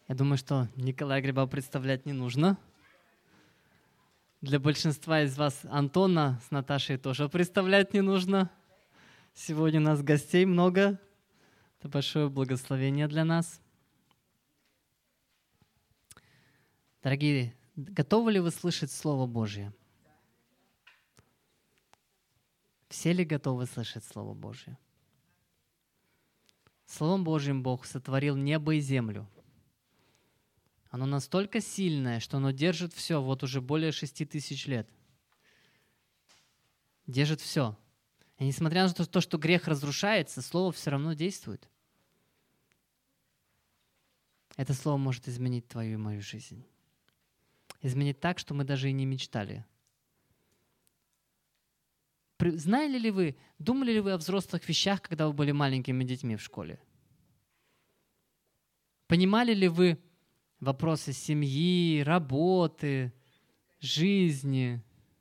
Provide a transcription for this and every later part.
Я думаю, что Николая Гриба представлять не нужно. Для большинства из вас Антона с Наташей тоже представлять не нужно. Сегодня у нас гостей много. Это большое благословение для нас. Дорогие, готовы ли вы слышать Слово Божье? Все ли готовы слышать Слово Божье? Словом Божьим Бог сотворил небо и землю. Оно настолько сильное, что оно держит все, вот уже более 6000 лет. Держит все. И несмотря на то, что грех разрушается, Слово все равно действует. Это Слово может изменить твою и мою жизнь. Изменить так, что мы даже и не мечтали. Знали ли вы, думали ли вы о взрослых вещах, когда вы были маленькими детьми в школе? Понимали ли вы вопросы семьи, работы, жизни?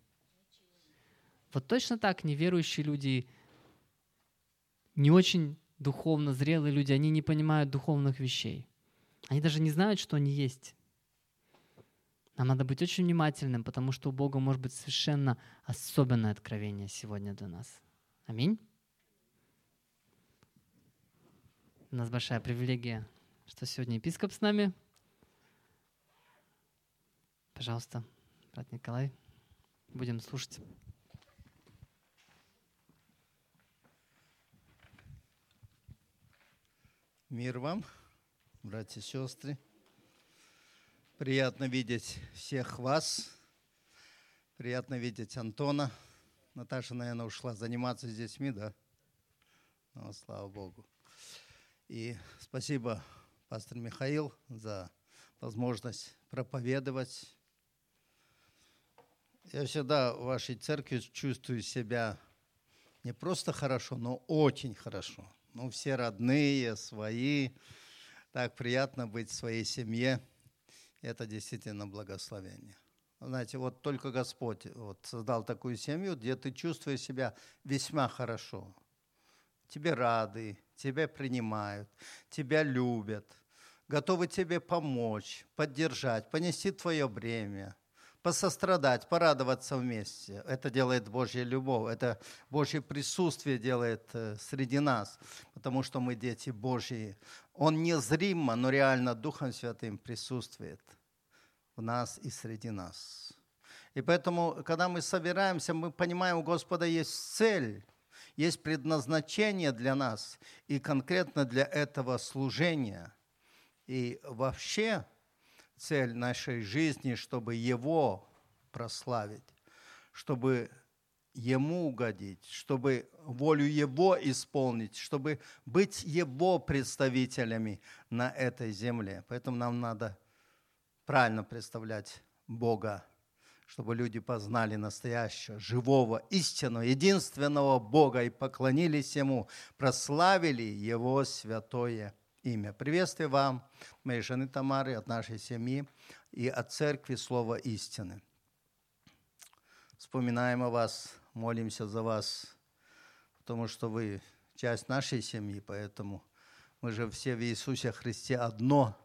Вот точно так неверующие люди, не очень духовно зрелые люди, они не понимают духовных вещей. Они даже не знают, что они есть. Нам надо быть очень внимательным, потому что у Бога может быть совершенно особенное откровение сегодня для нас. Аминь. У нас большая привилегия, что сегодня епископ с нами. Пожалуйста, брат Николай, будем слушать. Мир вам, братья и сестры. Приятно видеть всех вас. Приятно видеть Антона. Наташа, наверное, ушла заниматься с детьми, да? Ну, слава Богу. И спасибо, пастор Михаил, за возможность проповедовать. Я всегда в вашей церкви чувствую себя не просто хорошо, но очень хорошо. Ну, все родные, свои. Так приятно быть в своей семье. Это действительно благословение. Знаете, вот только Господь создал такую семью, где ты чувствуешь себя весьма хорошо. Тебе рады, тебя принимают, тебя любят, готовы тебе помочь, поддержать, понести твое бремя, посострадать, порадоваться вместе. Это делает Божья любовь, это Божье присутствие делает среди нас, потому что мы дети Божьи. Он незримо, но реально Духом Святым присутствует в нас и среди нас. И поэтому, когда мы собираемся, мы понимаем, у Господа есть цель, есть предназначение для нас, и конкретно для этого служения. И вообще цель нашей жизни, чтобы Его прославить, чтобы Ему угодить, чтобы волю Его исполнить, чтобы быть Его представителями на этой земле. Поэтому нам надо правильно представлять Бога, чтобы люди познали настоящего, живого, истинного, единственного Бога и поклонились Ему, прославили Его святое имя. Приветствую вам, моей жены Тамары, от нашей семьи и от церкви Слова истины. Вспоминаем о вас, молимся за вас, потому что вы часть нашей семьи, поэтому мы же все в Иисусе Христе одно.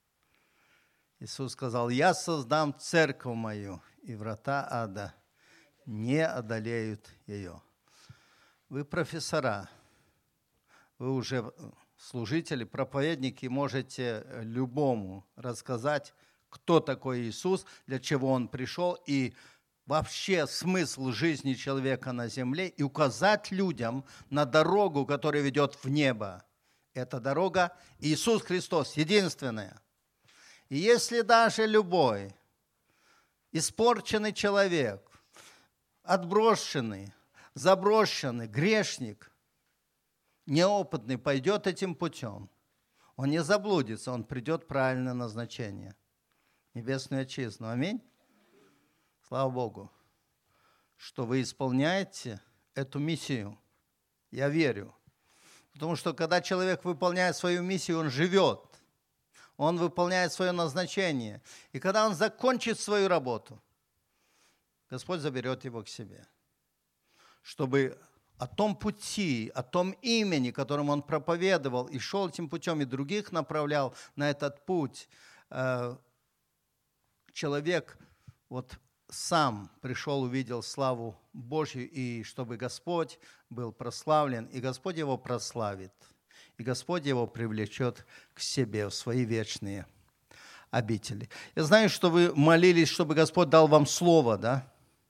Иисус сказал: «Я создам церковь мою, и врата ада не одолеют ее». Вы профессора, вы уже служители, проповедники, можете любому рассказать, кто такой Иисус, для чего Он пришел, и вообще смысл жизни человека на земле, и указать людям на дорогу, которая ведет в небо. Эта дорога Иисус Христос, единственная. И если даже любой испорченный человек, отброшенный, заброшенный, грешник, неопытный пойдет этим путем, он не заблудится, он придет в правильное назначение, небесную отчизну. Аминь. Слава Богу, что вы исполняете эту миссию. Я верю. Потому что когда человек выполняет свою миссию, он живет. Он выполняет свое назначение. И когда он закончит свою работу, Господь заберет его к себе. Чтобы о том пути, о том имени, которым он проповедовал и шел этим путем, и других направлял на этот путь, человек вот сам пришел, увидел славу Божью, и чтобы Господь был прославлен, и Господь его прославит, и Господь его привлечет к себе в свои вечные обители. Я знаю, что вы молились, чтобы Господь дал вам слово, да?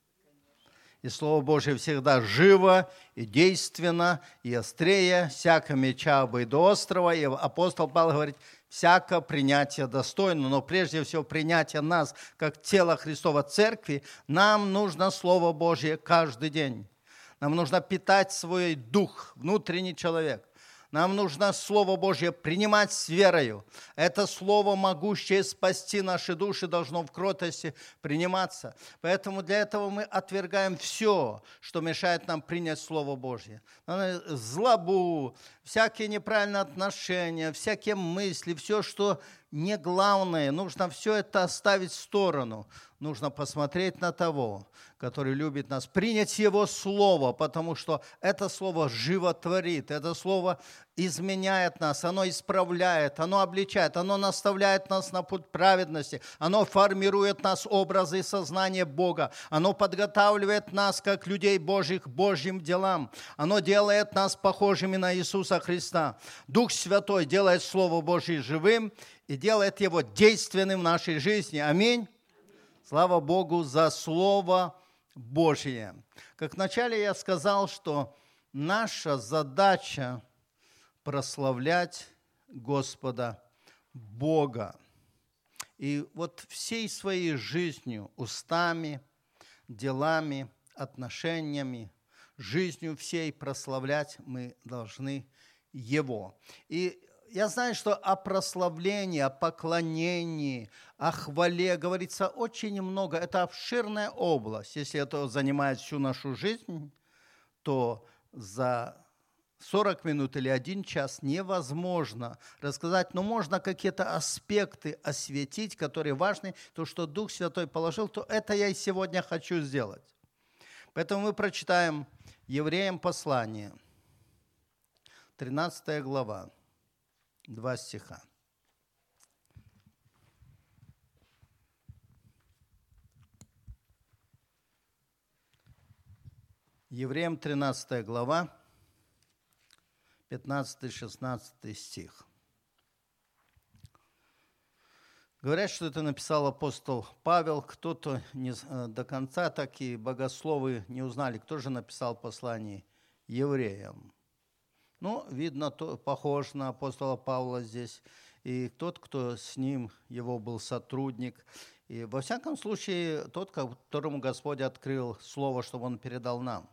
И Слово Божие всегда живо и действенно, и острее всяко меча обоюдоострого. И апостол Павел говорит, всякое принятие достойно, но прежде всего принятие нас, как тела Христова Церкви, нам нужно Слово Божие каждый день. Нам нужно питать свой дух, внутренний человек. Нам нужно Слово Божье принимать с верою. Это Слово, могущее спасти наши души, должно в кротости приниматься. Поэтому для этого мы отвергаем все, что мешает нам принять Слово Божье. Злобу, всякие неправильные отношения, всякие мысли, все, что не главное, нужно все это оставить в сторону. Нужно посмотреть на того, который любит нас, принять Его Слово, потому что это Слово животворит, это Слово изменяет нас, оно исправляет, оно обличает, оно наставляет нас на путь праведности, оно формирует нас образы и сознание Бога, оно подготавливает нас, как людей Божьих, к Божьим делам, оно делает нас похожими на Иисуса Христа. Дух Святой делает Слово Божье живым и делает его действенным в нашей жизни. Аминь. Слава Богу за Слово Божье. Как вначале я сказал, что наша задача прославлять Господа Бога. И вот всей своей жизнью, устами, делами, отношениями, жизнью всей прославлять мы должны Его. И я знаю, что о прославлении, о поклонении, о хвале говорится очень много. Это обширная область. Если это занимает всю нашу жизнь, то за 40 минут или 1 час невозможно рассказать, но можно какие-то аспекты осветить, которые важны. То, что Дух Святой положил, то это я и сегодня хочу сделать. Поэтому мы прочитаем Евреям послание, 13 глава. 2 стиха. Евреям 13 глава, 15-16 стих. Говорят, что это написал апостол Павел. Кто-то не до конца, так и богословы не узнали, кто же написал послание евреям. Ну, видно, похож на апостола Павла здесь. И тот, кто с ним, его был сотрудник. И во всяком случае, тот, которому Господь открыл слово, чтобы он передал нам.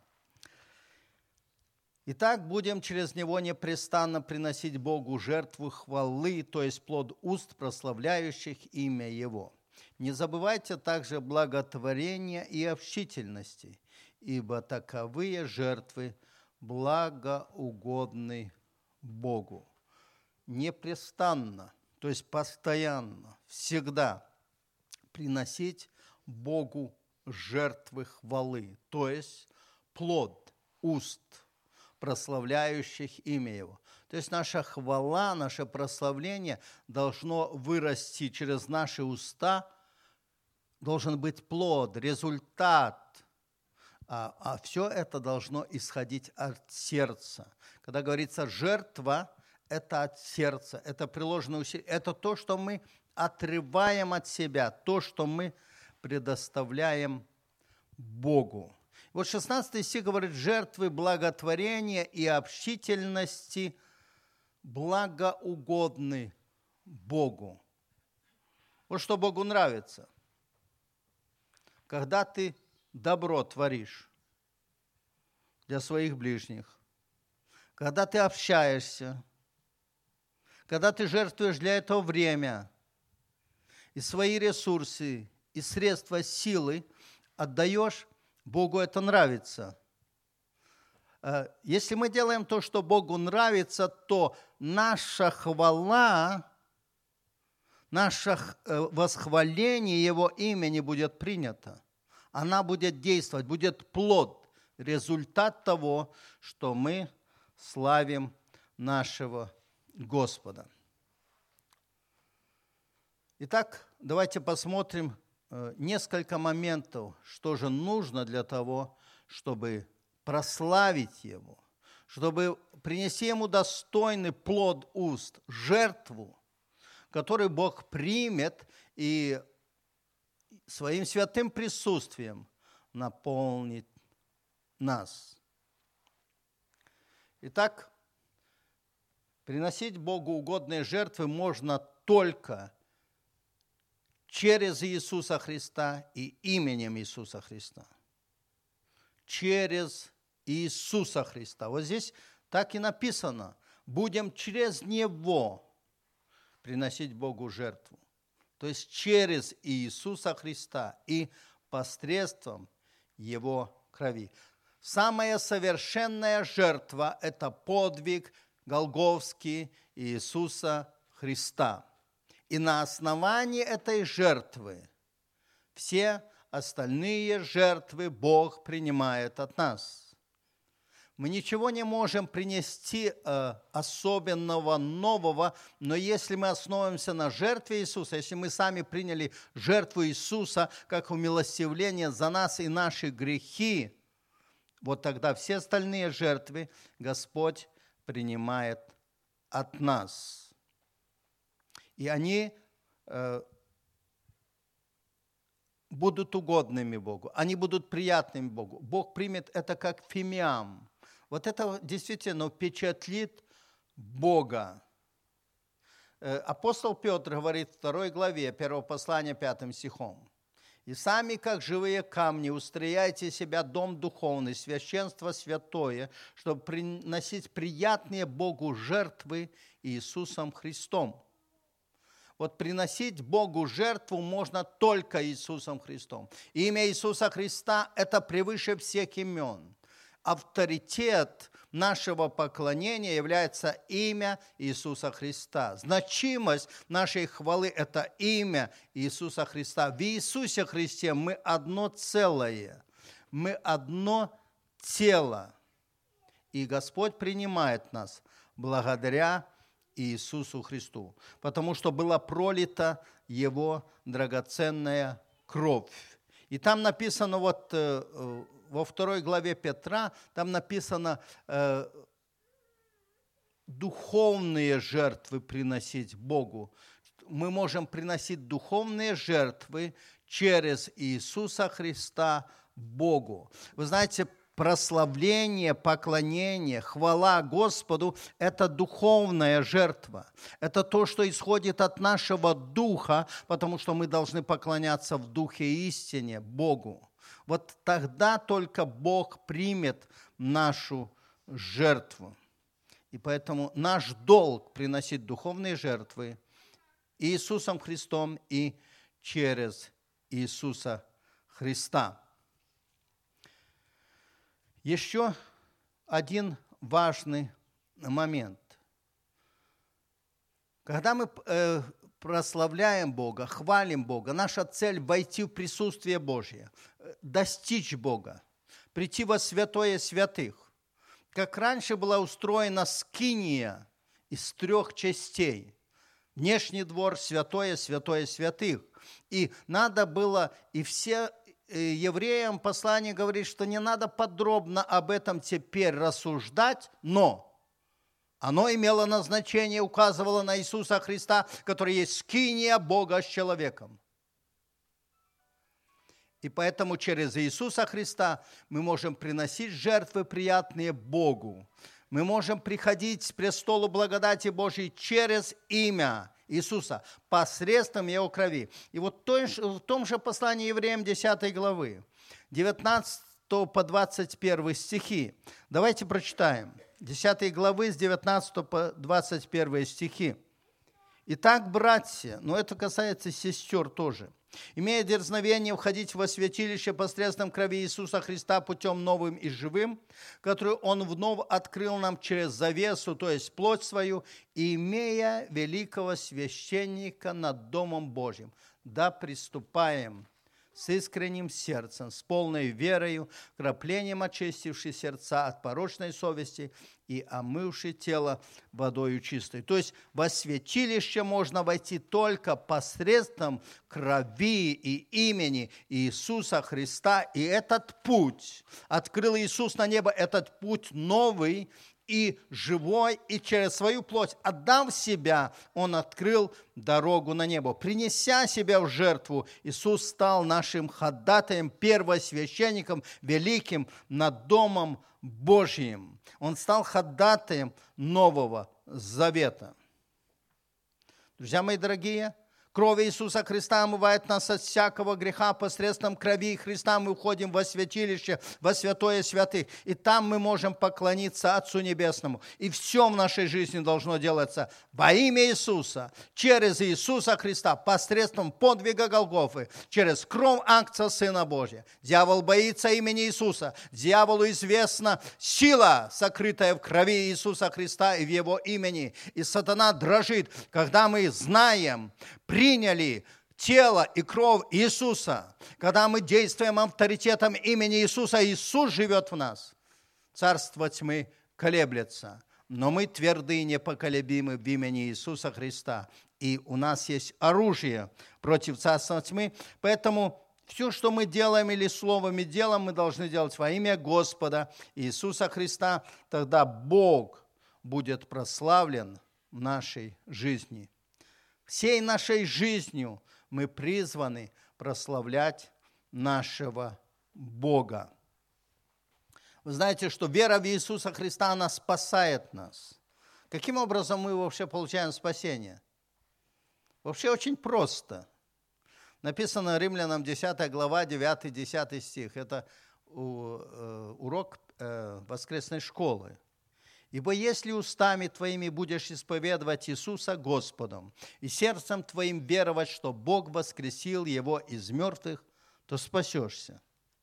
Итак, будем через него непрестанно приносить Богу жертву хвалы, то есть плод уст, прославляющих имя Его. Не забывайте также благотворения и общительности, ибо таковые жертвы благоугодны Богу. Непрестанно, то есть постоянно, всегда приносить Богу жертвы хвалы, то есть плод уст, прославляющих имя Его. То есть наша хвала, наше прославление должно вырасти через наши уста, должен быть плод, результат. А все это должно исходить от сердца. Когда говорится жертва, это от сердца, это приложенное усилие, это то, что мы отрываем от себя, то, что мы предоставляем Богу. Вот 16 стих говорит, жертвы благотворения и общительности благоугодны Богу. Вот что Богу нравится. Когда ты добро творишь для своих ближних, когда ты общаешься, когда ты жертвуешь для этого время и свои ресурсы, и средства силы отдаешь, Богу это нравится. Если мы делаем то, что Богу нравится, то наша хвала, наше восхваление Его имени будет принято. Она будет действовать, будет плод, результат того, что мы славим нашего Господа. Итак, давайте посмотрим несколько моментов, что же нужно для того, чтобы прославить Его, чтобы принести Ему достойный плод уст, жертву, которую Бог примет и своим святым присутствием наполнит нас. Итак, приносить Богу угодные жертвы можно только через Иисуса Христа и именем Иисуса Христа. Через Иисуса Христа. Вот здесь так и написано. Будем через Него приносить Богу жертву. То есть через Иисуса Христа и посредством Его крови. Самая совершенная жертва – это подвиг Голгофский Иисуса Христа. И на основании этой жертвы все остальные жертвы Бог принимает от нас. Мы ничего не можем принести особенного, нового, но если мы основываемся на жертве Иисуса, если мы сами приняли жертву Иисуса как умилостивление за нас и наши грехи, вот тогда все остальные жертвы Господь принимает от нас. И они будут угодными Богу, они будут приятными Богу. Бог примет это как фимиам. Вот это действительно впечатлит Бога. Апостол Петр говорит в 2 главе 1 послания 5 стихом. «И сами, как живые камни, устрояйте себя дом духовный, священство святое, чтобы приносить приятные Богу жертвы Иисусом Христом». Вот приносить Богу жертву можно только Иисусом Христом. Имя Иисуса Христа – это превыше всех имен. Авторитет нашего поклонения является имя Иисуса Христа. Значимость нашей хвалы – это имя Иисуса Христа. В Иисусе Христе мы одно целое, мы одно тело. И Господь принимает нас благодаря Иисусу Христу, потому что была пролита Его драгоценная кровь. И там написано вот во 2 главе Петра, там написано духовные жертвы приносить Богу. Мы можем приносить духовные жертвы через Иисуса Христа Богу. Вы знаете, прославление, поклонение, хвала Господу – это духовная жертва. Это то, что исходит от нашего духа, потому что мы должны поклоняться в духе и истине Богу. Вот тогда только Бог примет нашу жертву. И поэтому наш долг приносить духовные жертвы Иисусом Христом и через Иисуса Христа. Еще один важный момент. Когда мы прославляем Бога, хвалим Бога, наша цель – войти в присутствие Божье, достичь Бога, прийти во святое святых. Как раньше была устроена скиния из 3 частей. Внешний двор, святое, святое святых. И надо было, и все евреям послание говорит, что не надо подробно об этом теперь рассуждать, но оно имело назначение, указывало на Иисуса Христа, который есть скиния Бога с человеком. И поэтому через Иисуса Христа мы можем приносить жертвы, приятные Богу. Мы можем приходить к престолу благодати Божьей через имя Иисуса, посредством Его крови. И вот в том же послании евреям 10 главы, 19 по 21 стихи. Давайте прочитаем. 10 главы с 19 по 21 стихи. «Итак, братья», но это касается сестер тоже, «имея дерзновение входить во святилище посредством крови Иисуса Христа путем новым и живым, которую Он вновь открыл нам через завесу, то есть плоть свою, и имея великого священника над Домом Божьим, да приступаем с искренним сердцем, с полной верою, краплением очистивши сердца от порочной совести и омывши тело водою чистой. То есть во святилище можно войти только посредством крови и имени Иисуса Христа. И этот путь открыл Иисус на небо, этот путь новый и живой, и через свою плоть, отдав себя, Он открыл дорогу на небо. Принеся себя в жертву, Иисус стал нашим ходатаем, первосвященником, великим над Домом Божьим. Он стал ходатаем Нового Завета. Друзья мои дорогие, кровь Иисуса Христа омывает нас от всякого греха. Посредством крови Христа мы уходим во святилище, во святое святых. И там мы можем поклониться Отцу Небесному. И все в нашей жизни должно делаться во имя Иисуса, через Иисуса Христа, посредством подвига Голгофы, через кровь Агнца Сына Божия. Дьявол боится имени Иисуса. Дьяволу известна сила, сокрытая в крови Иисуса Христа и в Его имени. И сатана дрожит, когда мы знаем, приняли тело и кровь Иисуса, когда мы действуем авторитетом имени Иисуса, Иисус живет в нас. Царство тьмы колеблется, но мы тверды и непоколебимы в имени Иисуса Христа. И у нас есть оружие против царства тьмы, поэтому все, что мы делаем или словом и делом, мы должны делать во имя Господа Иисуса Христа. Тогда Бог будет прославлен в нашей жизни. Всей нашей жизнью мы призваны прославлять нашего Бога. Вы знаете, что вера в Иисуса Христа, она спасает нас. Каким образом мы вообще получаем спасение? Вообще очень просто. Написано Римлянам 10 глава, 9-10 стих. Это урок воскресной школы. «Ибо если устами твоими будешь исповедовать Иисуса Господом, и сердцем твоим веровать, что Бог воскресил Его из мертвых, то спасешься».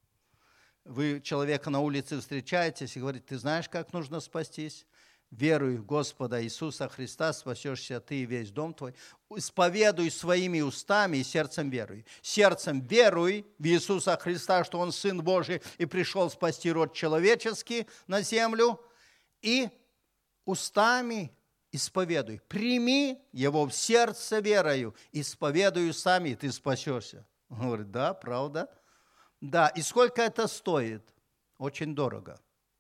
Вы человека на улице встречаетесь и говорите: ты знаешь, как нужно спастись? Веруй в Господа Иисуса Христа, спасешься ты и весь дом твой. Исповедуй своими устами и сердцем веруй. Сердцем веруй в Иисуса Христа, что Он Сын Божий и пришел спасти род человеческий на землю, и устами исповедуй. Прими Его в сердце верою, исповедуй сами, и ты спасешься. Он говорит: да, правда? Да, и сколько это стоит? Очень дорого.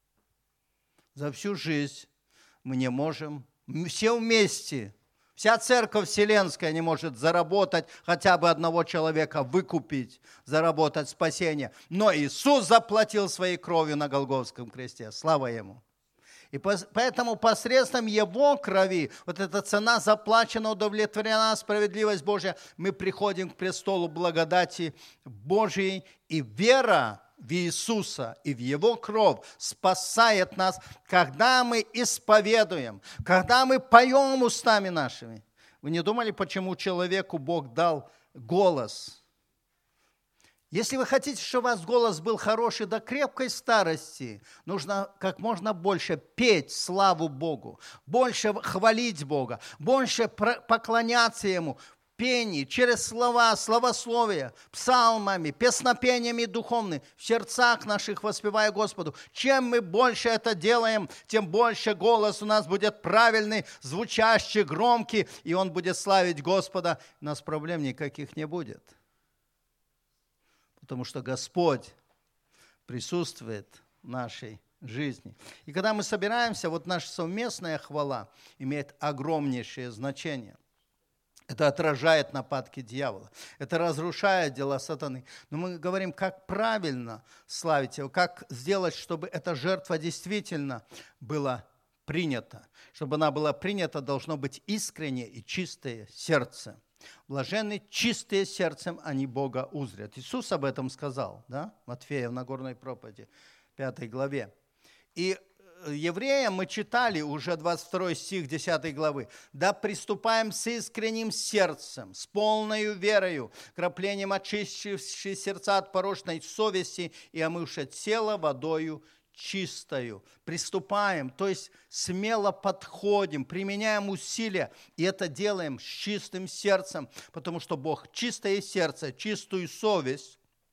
За всю жизнь мы не можем, все вместе, вся церковь вселенская не может заработать хотя бы одного человека, выкупить, заработать спасение. Но Иисус заплатил своей кровью на Голгофском кресте. Слава Ему. И поэтому посредством Его крови, вот эта цена заплачена, удовлетворена, справедливость Божья, мы приходим к престолу благодати Божьей, и вера в Иисуса и в Его кровь спасает нас, когда мы исповедуем, когда мы поем устами нашими. Вы не думали, почему человеку Бог дал голос? Если вы хотите, чтобы у вас голос был хороший до крепкой старости, нужно как можно больше петь славу Богу, больше хвалить Бога, больше поклоняться Ему, пении, через слова, словословия, псалмами, песнопениями духовными, в сердцах наших воспевая Господу. Чем мы больше это делаем, тем больше голос у нас будет правильный, звучащий, громкий, и он будет славить Господа. У нас проблем никаких не будет. Потому что Господь присутствует в нашей жизни. И когда мы собираемся, вот наша совместная хвала имеет огромнейшее значение. Это отражает нападки дьявола. Это разрушает дела сатаны. Но мы говорим, как правильно славить Его, как сделать, чтобы эта жертва действительно была принята. Чтобы она была принята, должно быть искреннее и чистое сердце. Блаженны чистые сердцем, они Бога узрят. Иисус об этом сказал, да? Матфея в Нагорной проповеди, 5 главе. И евреям мы читали уже 22 стих 10 главы. «Да приступаем с искренним сердцем, с полною верою, краплением очистивши сердца от порочной совести и омывши тело водою чистою». Приступаем, то есть смело подходим, применяем усилия, и это делаем с чистым сердцем, потому что Бог чистое сердце, чистую совесть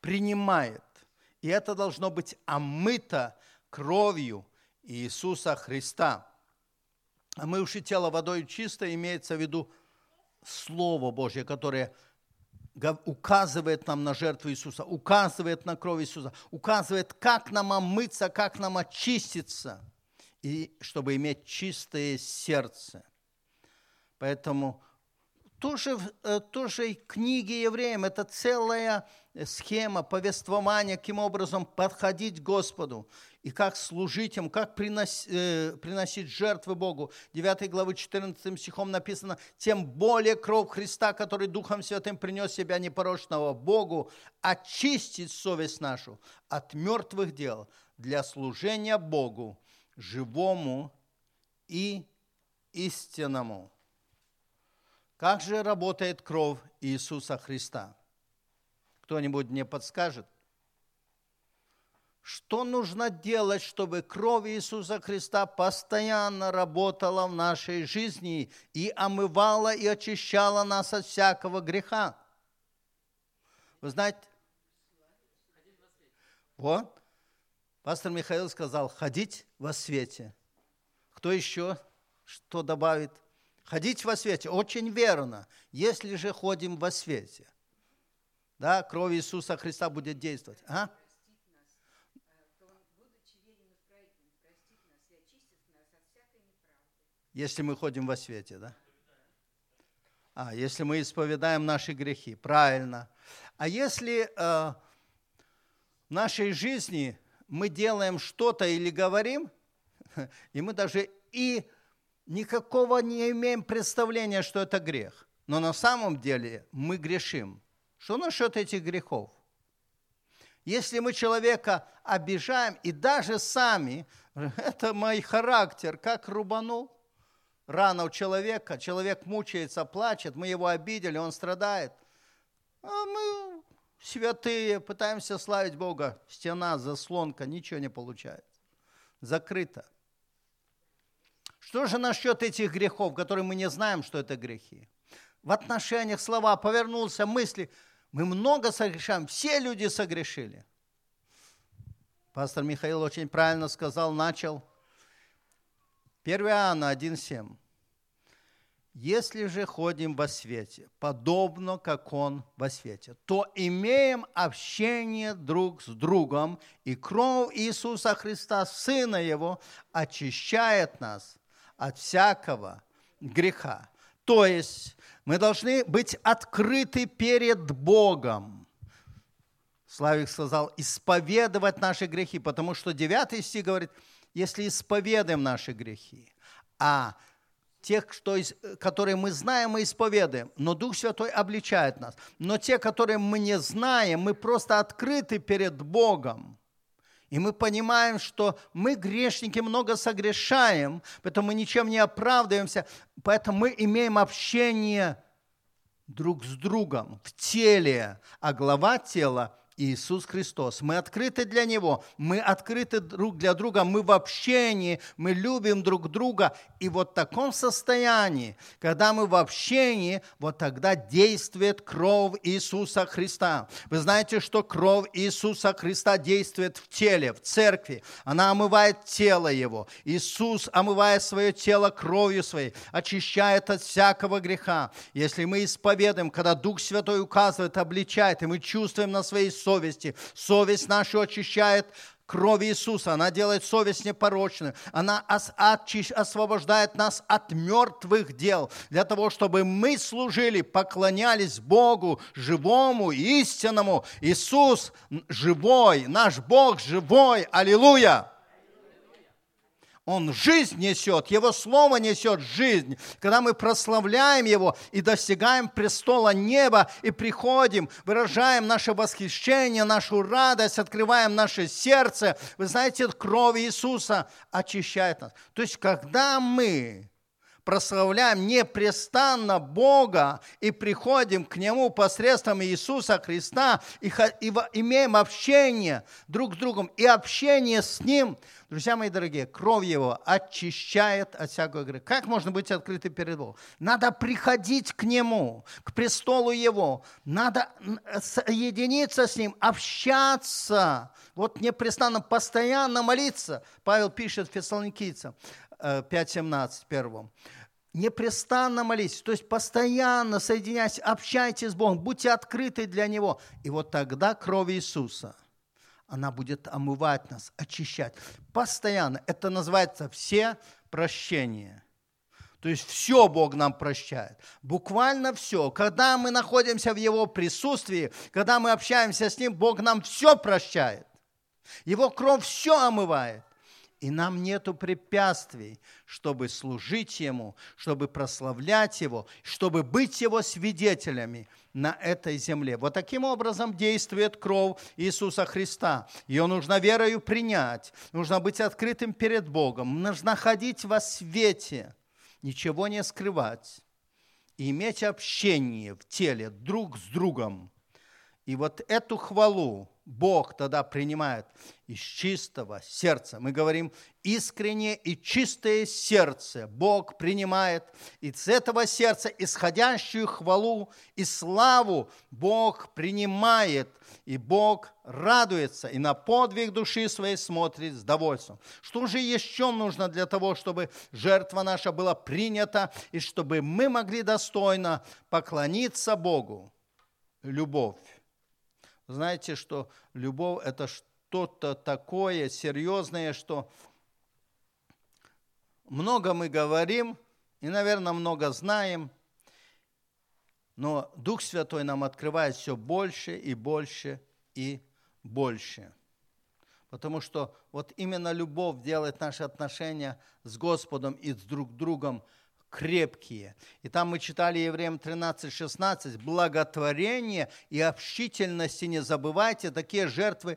принимает. И это должно быть омыто кровью Иисуса Христа. Омывши тело водой чисто, имеется в виду Слово Божье, которое указывает нам на жертву Иисуса, указывает на кровь Иисуса, указывает, как нам омыться, как нам очиститься, и чтобы иметь чистое сердце. Поэтому тоже в книге Евреям это целая схема, повествования, каким образом подходить к Господу и как служить Ему, как приносить жертвы Богу. 9 главы 14 стихом написано: «Тем более кровь Христа, который Духом Святым принес себя непорочного Богу, очистит совесть нашу от мертвых дел для служения Богу, живому и истинному». Как же работает кровь Иисуса Христа? Кто-нибудь мне подскажет? Что нужно делать, чтобы кровь Иисуса Христа постоянно работала в нашей жизни и омывала и очищала нас от всякого греха? Вы знаете? Вот. Пастор Михаил сказал: ходить во свете. Кто еще что добавит? Ходить во свете. Очень верно. Если же ходим во свете, да, кровь Иисуса Христа будет действовать. А? Если мы ходим во свете, да? Если мы исповедаем наши грехи. Правильно. А если в нашей жизни мы делаем что-то или говорим, и мы даже и никакого не имеем представления, что это грех. Но на самом деле мы грешим. Что насчет этих грехов? Если мы человека обижаем, и даже сами, это мой характер, как рубанул рана у человека, человек мучается, плачет, мы его обидели, он страдает. А мы святые, пытаемся славить Бога. Стена, заслонка, ничего не получается. Закрыто. Что же насчет этих грехов, которые мы не знаем, что это грехи? В отношениях слова, повернулся, мысли. Мы много согрешаем, все люди согрешили. Пастор Михаил очень правильно сказал, начал. 1 Иоанна 1,7. Если же ходим во свете, подобно как Он во свете, то имеем общение друг с другом, и кровь Иисуса Христа, Сына Его, очищает нас от всякого греха. То есть мы должны быть открыты перед Богом. Славик сказал, исповедовать наши грехи, потому что 9 стих говорит, если исповедаем наши грехи, а тех, которые мы знаем, мы исповедуем, но Дух Святой обличает нас. Но те, которые мы не знаем, мы просто открыты перед Богом. И мы понимаем, что мы, грешники, много согрешаем, поэтому мы ничем не оправдываемся, поэтому мы имеем общение друг с другом в теле, а глава тела Иисус Христос. Мы открыты для Него, мы открыты друг для друга, мы в общении, мы любим друг друга. И вот в таком состоянии, когда мы в общении, вот тогда действует кровь Иисуса Христа. Вы знаете, что кровь Иисуса Христа действует в теле, в церкви. Она омывает тело Его. Иисус, омывая свое тело кровью Своей, очищает от всякого греха. Если мы исповедуем, когда Дух Святой указывает, обличает, и мы чувствуем на своей совести. Совесть нашу очищает кровь Иисуса. Она делает совесть непорочной. Она освобождает нас от мертвых дел. Для того, чтобы мы служили, поклонялись Богу живому, истинному. Иисус живой, наш Бог живой. Аллилуйя! Он жизнь несет, Его Слово несет жизнь. Когда мы прославляем Его и достигаем престола неба, и приходим, выражаем наше восхищение, нашу радость, открываем наше сердце, вы знаете, кровь Иисуса очищает нас. То есть, когда мы прославляем непрестанно Бога и приходим к Нему посредством Иисуса Христа и имеем общение друг с другом, и общение с Ним, друзья мои дорогие, кровь Его очищает от всякого греха. Как можно быть открыты перед Богом? Надо приходить к Нему, к престолу Его. Надо соединиться с Ним, общаться. Вот непрестанно, постоянно молиться. Павел пишет Фессалоникийцам 5:17 1. Непрестанно молитесь, то есть постоянно соединяйтесь, общайтесь с Богом, будьте открыты для Него. И вот тогда кровь Иисуса, она будет омывать нас, очищать. Постоянно. Это называется все прощения. То есть все Бог нам прощает. Буквально все. Когда мы находимся в Его присутствии, когда мы общаемся с Ним, Бог нам все прощает. Его кровь все омывает. И нам нету препятствий, чтобы служить Ему, чтобы прославлять Его, чтобы быть Его свидетелями на этой земле. Вот таким образом действует кровь Иисуса Христа. Ее нужно верою принять, нужно быть открытым перед Богом, нужно ходить во свете, ничего не скрывать и иметь общение в теле друг с другом. И вот эту хвалу Бог тогда принимает из чистого сердца. Мы говорим, искреннее и чистое сердце Бог принимает. Из этого сердца исходящую хвалу и славу Бог принимает. И Бог радуется и на подвиг души своей смотрит с довольством. Что же еще нужно для того, чтобы жертва наша была принята и чтобы мы могли достойно поклониться Богу? Любовь. Знаете, что любовь – это что-то такое серьезное, что много мы говорим и, наверное, много знаем, но Дух Святой нам открывает все больше и больше и больше. Потому что вот именно любовь делает наши отношения с Господом и с друг другом крепкие. И там мы читали Евреям 13:16. Благотворение и общительности не забывайте. Такие жертвы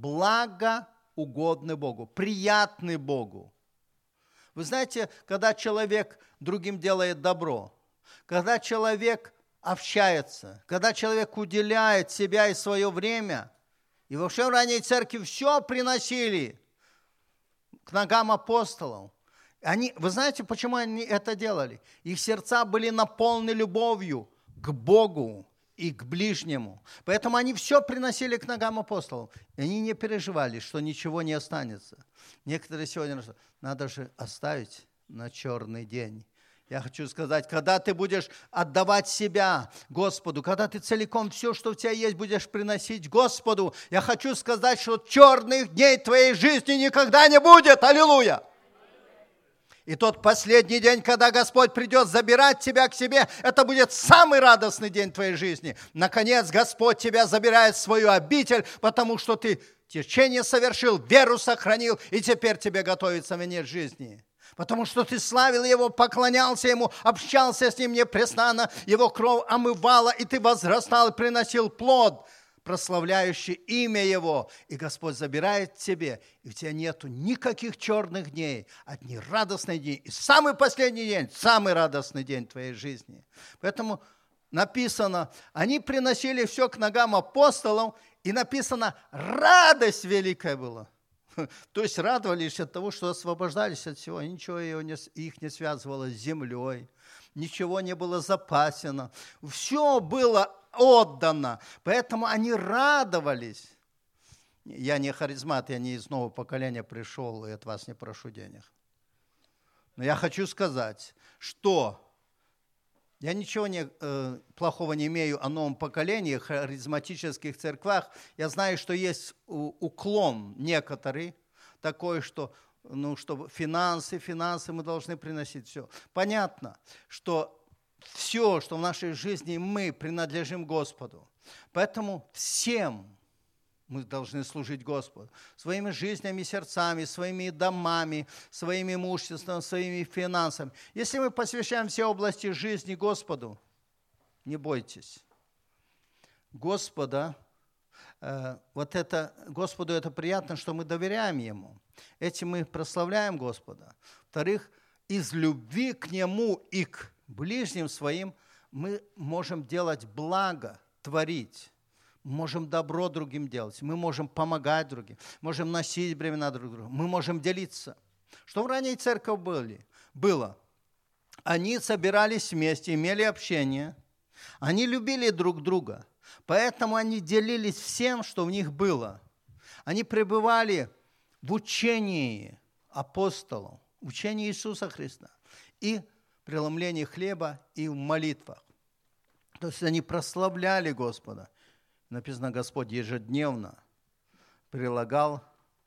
благоугодны Богу, приятны Богу. Вы знаете, когда человек другим делает добро, когда человек общается, когда человек уделяет себя и свое время, и вообще в ранней церкви все приносили к ногам апостолов. Вы знаете, почему они это делали? Их сердца были наполнены любовью к Богу и к ближнему. Поэтому они все приносили к ногам апостолов. И они не переживали, что ничего не останется. Некоторые сегодня говорят, надо же оставить на черный день. Я хочу сказать, когда ты будешь отдавать себя Господу, когда ты целиком все, что у тебя есть, будешь приносить Господу, я хочу сказать, что черных дней твоей жизни никогда не будет. Аллилуйя! И тот последний день, когда Господь придет забирать тебя к себе, это будет самый радостный день твоей жизни. Наконец, Господь тебя забирает в свою обитель, потому что ты течение совершил, веру сохранил, и теперь тебе готовится венец жизни. Потому что ты славил Его, поклонялся Ему, общался с Ним непрестанно, Его кровь омывала, и ты возрастал и приносил плод, прославляющий имя Его, и Господь забирает тебе, и у тебя нету никаких черных дней, одни радостные дни. И самый последний день, самый радостный день твоей жизни. Поэтому написано, они приносили все к ногам апостолов, и написано, радость великая была. То есть радовались от того, что освобождались от всего, ничего их не связывало с землей, ничего не было запасено, все было отдано, поэтому они радовались. Я не харизмат, я не из нового поколения пришел, и от вас не прошу денег. Но я хочу сказать, что я ничего плохого не имею о новом поколении, харизматических церквях. Я знаю, что есть уклон некоторый такой, что что финансы мы должны приносить все. Понятно, что все, что в нашей жизни мы принадлежим Господу. Поэтому всем мы должны служить Господу. Своими жизнями, сердцами, своими домами, своим имуществом, своими финансами. Если мы посвящаем все области жизни Господу, не бойтесь. Господу это приятно, что мы доверяем Ему. Этим мы прославляем Господа. Во-вторых, из любви к Нему и к ближним своим мы можем делать благо, творить. Можем добро другим делать, мы можем помогать другим, можем носить бремена друг друга, мы можем делиться. Что в ранней церкви было? Они собирались вместе, имели общение, они любили друг друга, поэтому они делились всем, что в них было. Они пребывали в учении апостолов, учении Иисуса Христа и преломлении хлеба и в молитвах. То есть они прославляли Господа. Написано, Господь ежедневно прилагал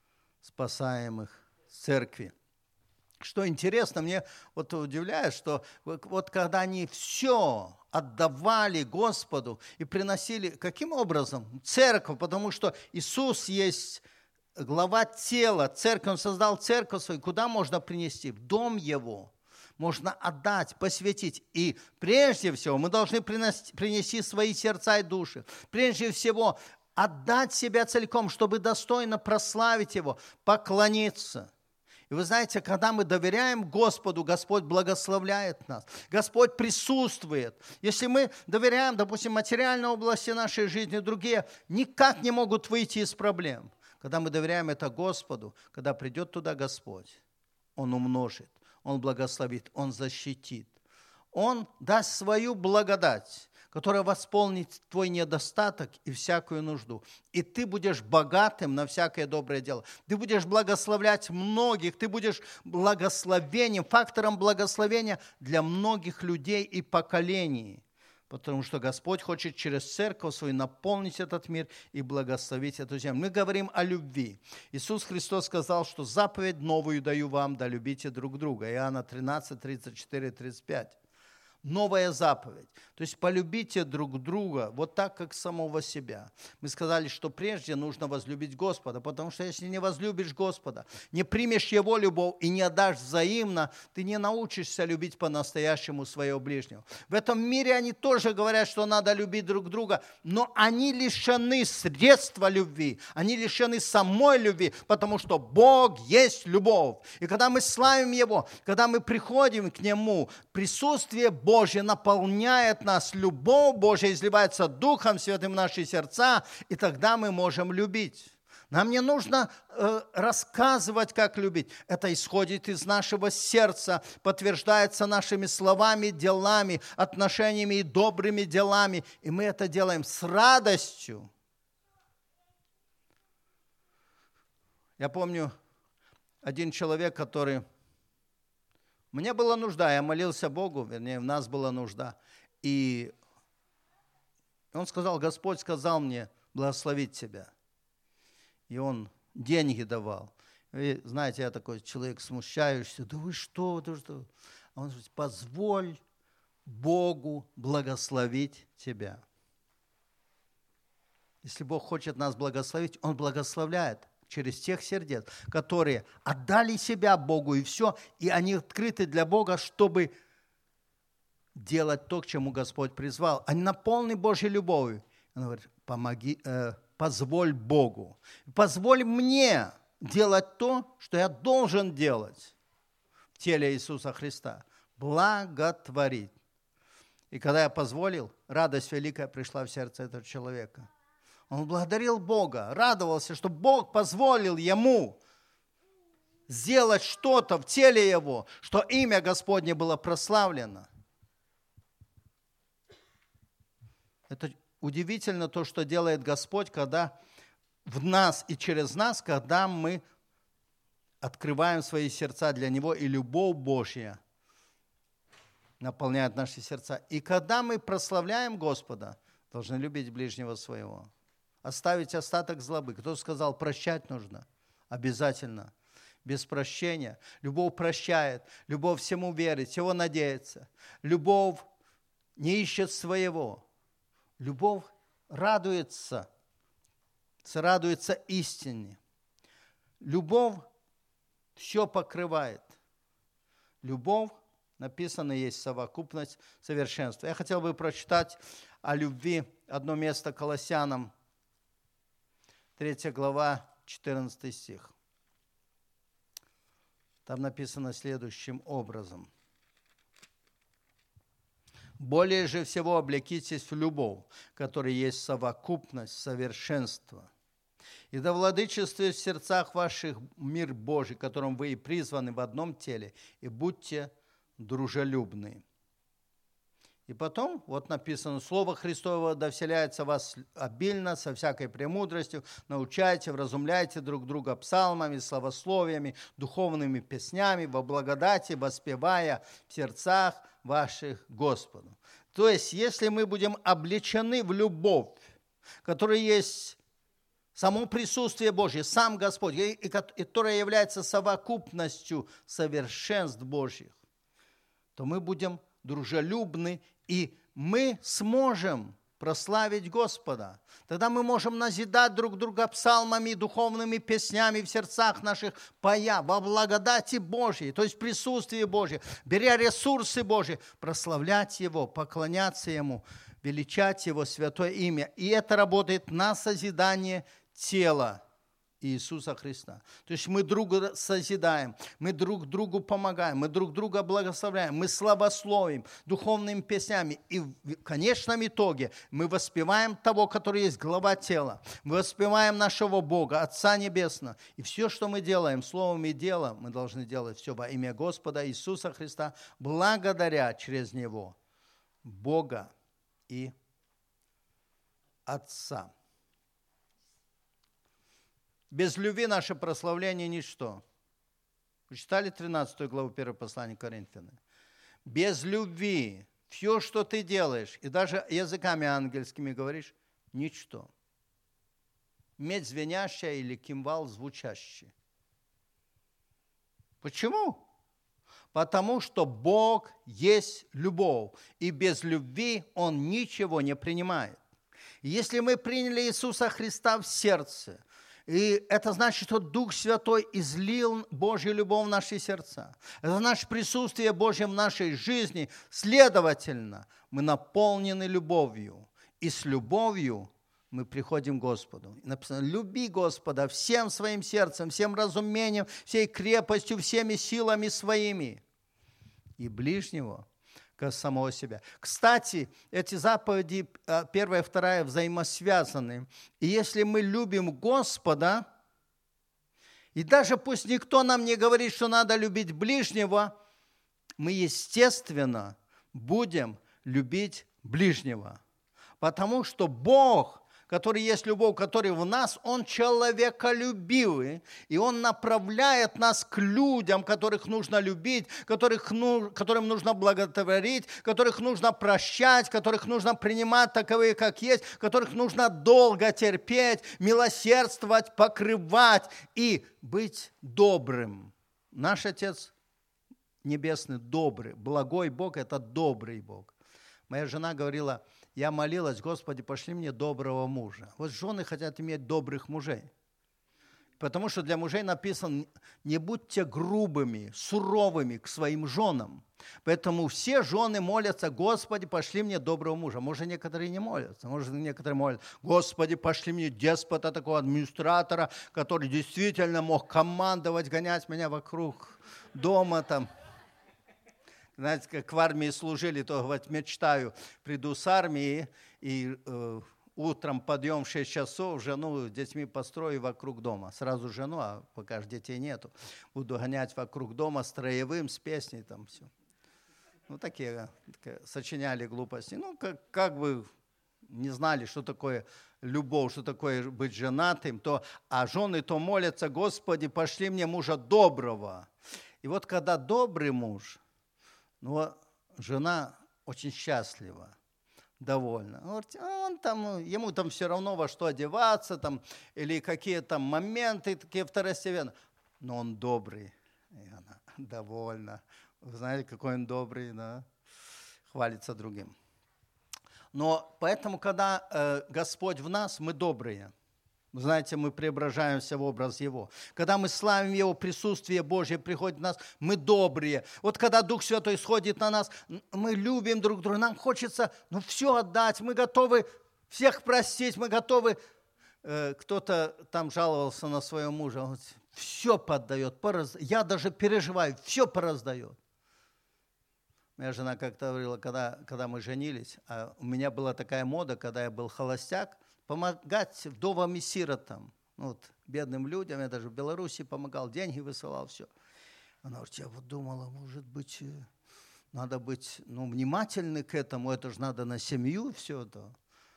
спасаемых церкви. Что интересно, мне вот удивляет, что вот когда они все отдавали Господу и приносили, каким образом? Церковь, потому что Иисус есть глава тела, церковь, Он создал церковь свою, куда можно принести? В дом Его. Можно отдать, посвятить. И прежде всего мы должны принести свои сердца и души. Прежде всего отдать себя целиком, чтобы достойно прославить Его, поклониться. И вы знаете, когда мы доверяем Господу, Господь благословляет нас. Господь присутствует. Если мы доверяем, допустим, материальной области нашей жизни, другие никак не могут выйти из проблем. Когда мы доверяем это Господу, когда придет туда Господь, Он умножит. Он благословит, Он защитит. Он даст свою благодать, которая восполнит твой недостаток и всякую нужду. И ты будешь богатым на всякое доброе дело. Ты будешь благословлять многих, ты будешь благословением, фактором благословения для многих людей и поколений. Потому что Господь хочет через церковь свою наполнить этот мир и благословить эту землю. Мы говорим о любви. Иисус Христос сказал, что заповедь новую даю вам, да любите друг друга. Иоанна 13, 34, 35. Новая заповедь. То есть полюбите друг друга вот так, как самого себя. Мы сказали, что прежде нужно возлюбить Господа, потому что если не возлюбишь Господа, не примешь Его любовь и не отдашь взаимно, ты не научишься любить по-настоящему своего ближнего. В этом мире они тоже говорят, что надо любить друг друга, но они лишены средства любви, они лишены самой любви, потому что Бог есть любовь. И когда мы славим Его, когда мы приходим к Нему, присутствие Божье наполняет нас, любовь Божья изливается Духом Святым в наши сердца, и тогда мы можем любить. Нам не нужно рассказывать, как любить. Это исходит из нашего сердца, подтверждается нашими словами, делами, отношениями и добрыми делами. И мы это делаем с радостью. Я помню один человек, который... Мне была нужда, я молился Богу, вернее, в нас была нужда. И он сказал, Господь сказал мне благословить тебя. И он деньги давал. И, знаете, я такой человек смущающийся. Да вы что, да что? А он говорит, позволь Богу благословить тебя. Если Бог хочет нас благословить, Он благословляет через тех сердец, которые отдали себя Богу и все, и они открыты для Бога, чтобы делать то, к чему Господь призвал. Они наполнены Божьей любовью. Он говорит, позволь Богу, позволь мне делать то, что я должен делать в теле Иисуса Христа. Благотворить. И когда я позволил, радость великая пришла в сердце этого человека. Он благодарил Бога, радовался, что Бог позволил ему сделать что-то в теле его, что имя Господне было прославлено. Это удивительно то, что делает Господь, когда в нас и через нас, когда мы открываем свои сердца для Него, и любовь Божья наполняет наши сердца. И когда мы прославляем Господа, должны любить ближнего своего. Оставить остаток злобы. Кто сказал, прощать нужно? Обязательно. Без прощения. Любовь прощает. Любовь всему верит, всего надеется. Любовь не ищет своего. Любовь радуется истине. Любовь все покрывает. Любовь, написано, есть совокупность совершенства. Я хотел бы прочитать о любви одно место Колоссянам, 3 глава, 14 стих. Там написано следующим образом. «Более же всего облекитесь в любовь, которая есть совокупность совершенства. И да владычествует в сердцах ваших мир Божий, которым вы и призваны в одном теле, и будьте дружелюбны». И потом, вот написано, «Слово Христово да вселяется в вас обильно, со всякой премудростью, научайте, вразумляйте друг друга псалмами, славословиями, духовными песнями, во благодати, воспевая в сердцах ваших Господу». То есть, если мы будем облечены в любовь, которая есть само присутствие Божье, сам Господь, и которая является совокупностью совершенств Божьих, то мы будем дружелюбны, и мы сможем прославить Господа. Тогда мы можем назидать друг друга псалмами, духовными песнями в сердцах наших, поя во благодати Божьей, то есть в присутствии Божьем, беря ресурсы Божьи, прославлять Его, поклоняться Ему, величать Его святое имя. И это работает на созидание тела Иисуса Христа. То есть мы друга созидаем, мы друг другу помогаем, мы друг друга благословляем, мы славословим духовными песнями. И в конечном итоге мы воспеваем того, который есть глава тела. Мы воспеваем нашего Бога, Отца Небесного. И все, что мы делаем, словом и делом, мы должны делать все во имя Господа Иисуса Христа, благодаря через Него Бога и Отца. Без любви наше прославление – ничто. Вы читали 13 главу 1 послания к Коринфянам? Без любви все, что ты делаешь, и даже языками ангельскими говоришь – ничто. Медь звенящая или кимвал звучащий. Почему? Потому что Бог есть любовь, и без любви Он ничего не принимает. Если мы приняли Иисуса Христа в сердце, и это значит, что Дух Святой излил Божью любовь в наши сердца. Это значит присутствие Божье в нашей жизни. Следовательно, мы наполнены любовью. И с любовью мы приходим к Господу. И написано, люби Господа всем своим сердцем, всем разумением, всей крепостью, всеми силами своими. И ближнего, как самого себя. Кстати, эти заповеди, первая и вторая, взаимосвязаны. И если мы любим Господа, и даже пусть никто нам не говорит, что надо любить ближнего, мы, естественно, будем любить ближнего. Потому что Бог, который есть любовь, который в нас, Он человеколюбивый, и Он направляет нас к людям, которых нужно любить, которым нужно благотворить, которых нужно прощать, которых нужно принимать таковые, как есть, которых нужно долго терпеть, милосердствовать, покрывать и быть добрым. Наш Отец Небесный добрый, благой Бог – это добрый Бог. Моя жена говорила, я молилась, Господи, пошли мне доброго мужа. Вот жены хотят иметь добрых мужей. Потому что для мужей написано, не будьте грубыми, суровыми к своим женам. Поэтому все жены молятся, Господи, пошли мне доброго мужа. Может, некоторые не молятся, может, некоторые молятся, Господи, пошли мне деспота, такого администратора, который действительно мог командовать, гонять меня вокруг дома там. Знаете, как в армии служили, то вот, мечтаю, приду с армии, и утром подъем в 6 часов, жену с детьми построю вокруг дома. Сразу жену, а пока же детей нету, буду гонять вокруг дома строевым, с песней там все. Ну, такие сочиняли глупости. Ну, как бы не знали, что такое любовь, что такое быть женатым, а жены то молятся, Господи, пошли мне мужа доброго. И вот когда добрый муж, ну, жена очень счастлива, довольна. Ему там все равно во что одеваться, там, или какие-то там моменты такие второстепенные. Но он добрый, и она довольна. Вы знаете, какой он добрый, да? Хвалится другим. Но поэтому, когда Господь в нас, мы добрые. Знаете, мы преображаемся в образ Его. Когда мы славим Его, присутствие Божье приходит в нас, мы добрые. Вот когда Дух Святой сходит на нас, мы любим друг друга, нам хочется все отдать, мы готовы всех простить, мы готовы. Кто-то там жаловался на своего мужа, все поддает. Я даже переживаю, все пораздает. Моя жена как-то говорила, когда мы женились, у меня была такая мода, когда я был холостяк, помогать вдовам и сиротам, бедным людям. Я даже в Беларуси помогал, деньги высылал, все. Она говорит, я вот думала, может быть, надо быть внимательны к этому, это же надо на семью все это.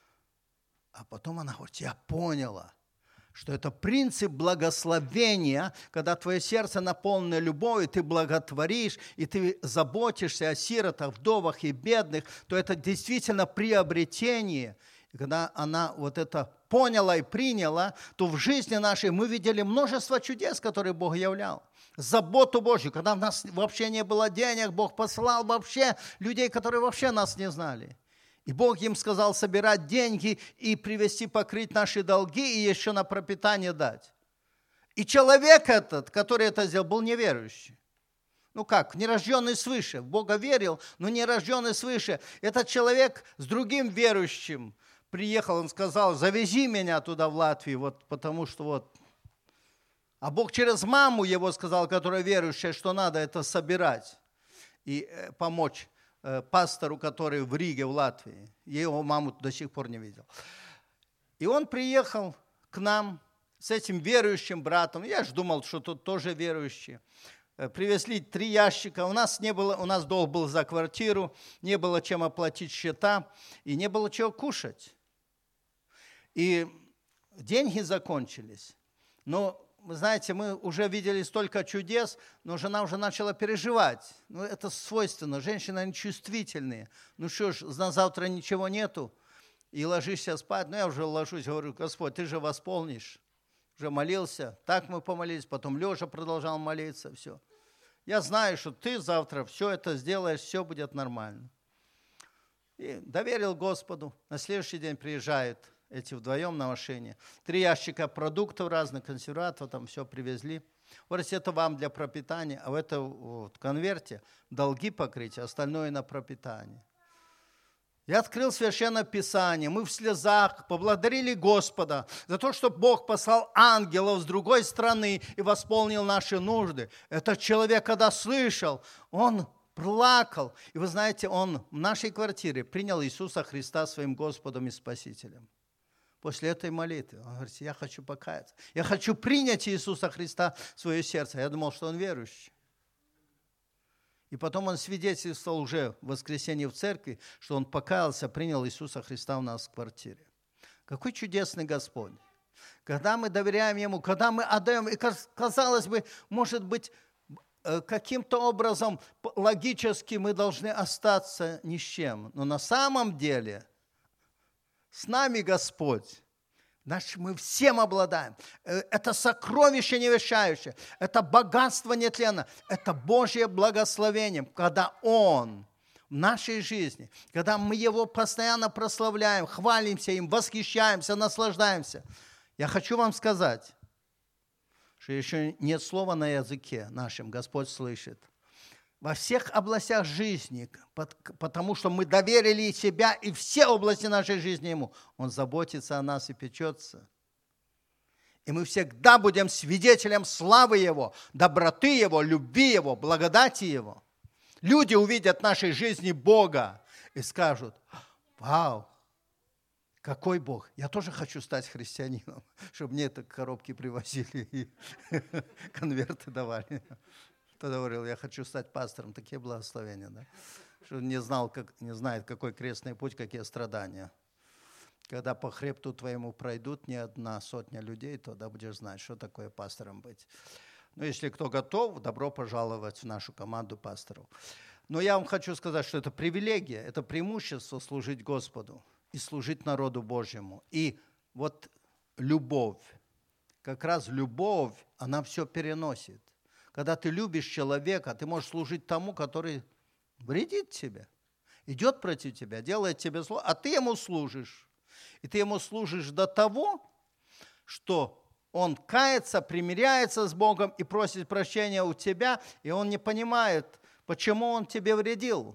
А потом она говорит, я поняла, что это принцип благословения, когда твое сердце наполнено любовью, ты благотворишь, и ты заботишься о сиротах, вдовах и бедных, то это действительно приобретение. И когда она вот это поняла и приняла, то в жизни нашей мы видели множество чудес, которые Бог являл. Заботу Божью, когда у нас вообще не было денег, Бог послал вообще людей, которые вообще нас не знали. И Бог им сказал собирать деньги и привезти, покрыть наши долги и еще на пропитание дать. И человек этот, который это сделал, был неверующий. Нерожденный свыше. В Бога верил, но нерожденный свыше. Этот человек с другим верующим приехал, он сказал, завези меня туда в Латвию, потому что А Бог через маму его сказал, которая верующая, что надо это собирать и помочь пастору, который в Риге, в Латвии. Я его маму до сих пор не видел. И он приехал к нам с этим верующим братом. Я же думал, что тут тоже верующие. Привезли 3 ящика. У нас долг был за квартиру, не было чем оплатить счета и не было чего кушать. И деньги закончились. Но вы знаете, мы уже видели столько чудес, но жена уже начала переживать. Это свойственно, женщины, они чувствительные. Что ж, на завтра ничего нету, и ложишься спать. Я уже ложусь, говорю, Господь, Ты же восполнишь. Уже молился, так мы помолились, потом лежа продолжал молиться, все. Я знаю, что Ты завтра все это сделаешь, все будет нормально. И доверил Господу. На следующий день приезжают эти вдвоем на машине. 3 ящика продуктов разных, консерватов, там все привезли. Говорит, это вам для пропитания, а в этом конверте долги покрыть, а остальное на пропитание. Я открыл Священное Писание, мы в слезах поблагодарили Господа за то, что Бог послал ангелов с другой стороны и восполнил наши нужды. Этот человек, когда слышал, он плакал. И вы знаете, он в нашей квартире принял Иисуса Христа своим Господом и Спасителем. После этой молитвы он говорит, я хочу покаяться. Я хочу принять Иисуса Христа в свое сердце. Я думал, что он верующий. И потом он свидетельствовал уже в воскресенье в церкви, что он покаялся, принял Иисуса Христа у нас в квартире. Какой чудесный Господь. Когда мы доверяем Ему, когда мы отдаем, и казалось бы, может быть, каким-то образом логически мы должны остаться ни с чем. Но на самом деле с нами Господь. Мы всем обладаем. Это сокровище невещающее. Это богатство нетленно. Это Божье благословение. Когда Он в нашей жизни, когда мы Его постоянно прославляем, хвалимся им, восхищаемся, наслаждаемся. Я хочу вам сказать, что еще нет слова на языке нашем. Господь слышит. Во всех областях жизни, потому что мы доверили себя и все области нашей жизни Ему. Он заботится о нас и печется. И мы всегда будем свидетелем славы Его, доброты Его, любви Его, благодати Его. Люди увидят в нашей жизни Бога и скажут, вау, какой Бог. Я тоже хочу стать христианином, чтобы мне это коробки привозили и конверты давали. Тогда говорил, я хочу стать пастором. Такие благословения, да? Что не знает, какой крестный путь, какие страдания. Когда по хребту твоему пройдут не 100 людей, тогда будешь знать, что такое пастором быть. Если кто готов, добро пожаловать в нашу команду пасторов. Но я вам хочу сказать, что это привилегия, это преимущество служить Господу и служить народу Божьему. И любовь, как раз любовь, она все переносит. Когда ты любишь человека, ты можешь служить тому, который вредит тебе, идет против тебя, делает тебе зло, а ты ему служишь. И ты ему служишь до того, что он кается, примиряется с Богом и просит прощения у тебя, и он не понимает, почему он тебе вредил.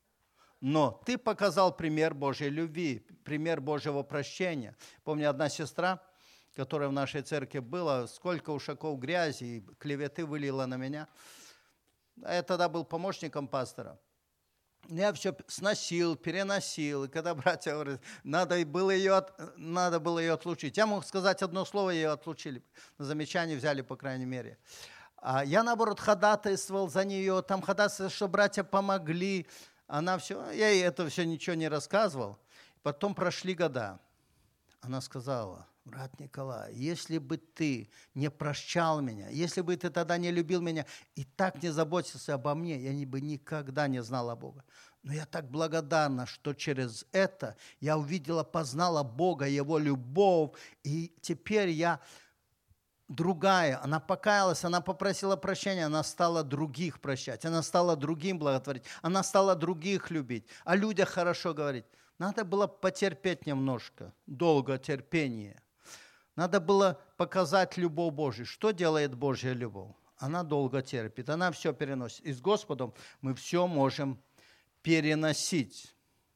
Но ты показал пример Божьей любви, пример Божьего прощения. Помню, одна сестра, которое в нашей церкви было, сколько ушаков грязи и клеветы вылило на меня. Я тогда был помощником пастора. Я все сносил, переносил. И когда братья говорят, надо было ее отлучить. Я мог сказать одно слово, ее отлучили. На замечание взяли, по крайней мере. А я, наоборот, ходатайствовал за нее. Там ходатайствовал, что братья помогли. Я ей это все ничего не рассказывал. Потом прошли года. Она сказала, брат Николай, если бы ты не прощал меня, если бы ты тогда не любил меня и так не заботился обо мне, я бы никогда не знала Бога. Но я так благодарна, что через это я увидела, познала Бога, Его любовь, и теперь я другая. Она покаялась, она попросила прощения, она стала других прощать, она стала другим благотворить, она стала других любить, о людях хорошо говорить. Надо было потерпеть немножко, долго терпение. Надо было показать любовь Божию. Что делает Божья любовь? Она долго терпит, она все переносит. И с Господом мы все можем переносить.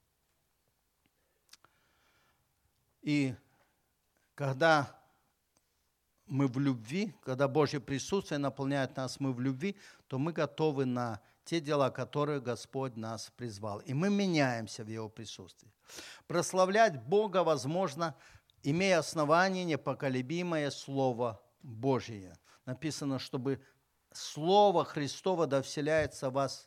И когда мы в любви, когда Божье присутствие наполняет нас, мы в любви, то мы готовы на те дела, которые Господь нас призвал. И мы меняемся в Его присутствии. Прославлять Бога возможно, имея основание непоколебимое Слово Божие. Написано, чтобы Слово Христово да вселяется в вас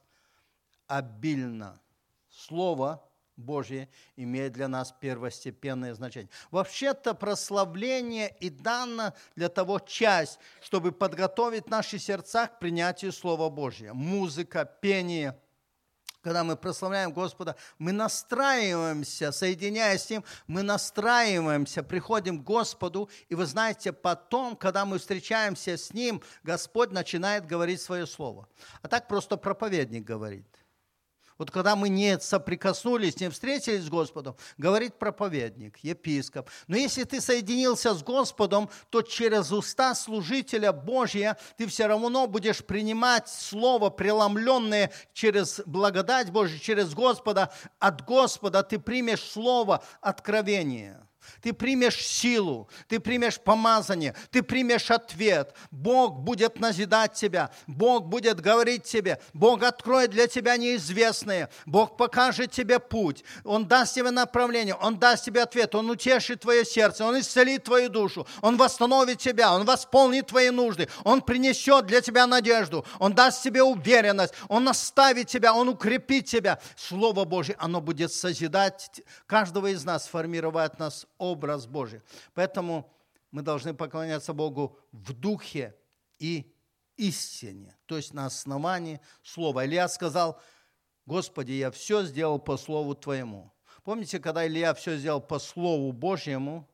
обильно. Слово Божье имеет для нас первостепенное значение. Вообще-то прославление и дано для того часть, чтобы подготовить наши сердца к принятию Слова Божьего. Музыка, пение. Когда мы прославляем Господа, мы настраиваемся, соединяясь с Ним, мы настраиваемся, приходим к Господу. И вы знаете, потом, когда мы встречаемся с Ним, Господь начинает говорить свое Слово. А так просто проповедник говорит. Вот когда мы не соприкоснулись, не встретились с Господом, говорит проповедник, епископ. Но если ты соединился с Господом, то через уста служителя Божия ты все равно будешь принимать слово, преломленное через благодать Божию, через Господа. От Господа ты примешь слово откровения. Ты примешь силу, ты примешь помазание, ты примешь ответ. Бог будет назидать тебя, Бог будет говорить тебе, Бог откроет для тебя неизвестное, Бог покажет тебе путь, Он даст тебе направление, Он даст тебе ответ, Он утешит твое сердце, Он исцелит твою душу, Он восстановит тебя, Он восполнит твои нужды, Он принесет для тебя надежду, Он даст тебе уверенность, Он наставит тебя, Он укрепит тебя. Слово Божье, оно будет созидать каждого из нас, формировать нас образ Божий. Поэтому мы должны поклоняться Богу в духе и истине, то есть на основании слова. Илья сказал, Господи, я все сделал по слову Твоему. Помните, когда Илья все сделал по слову Божьему,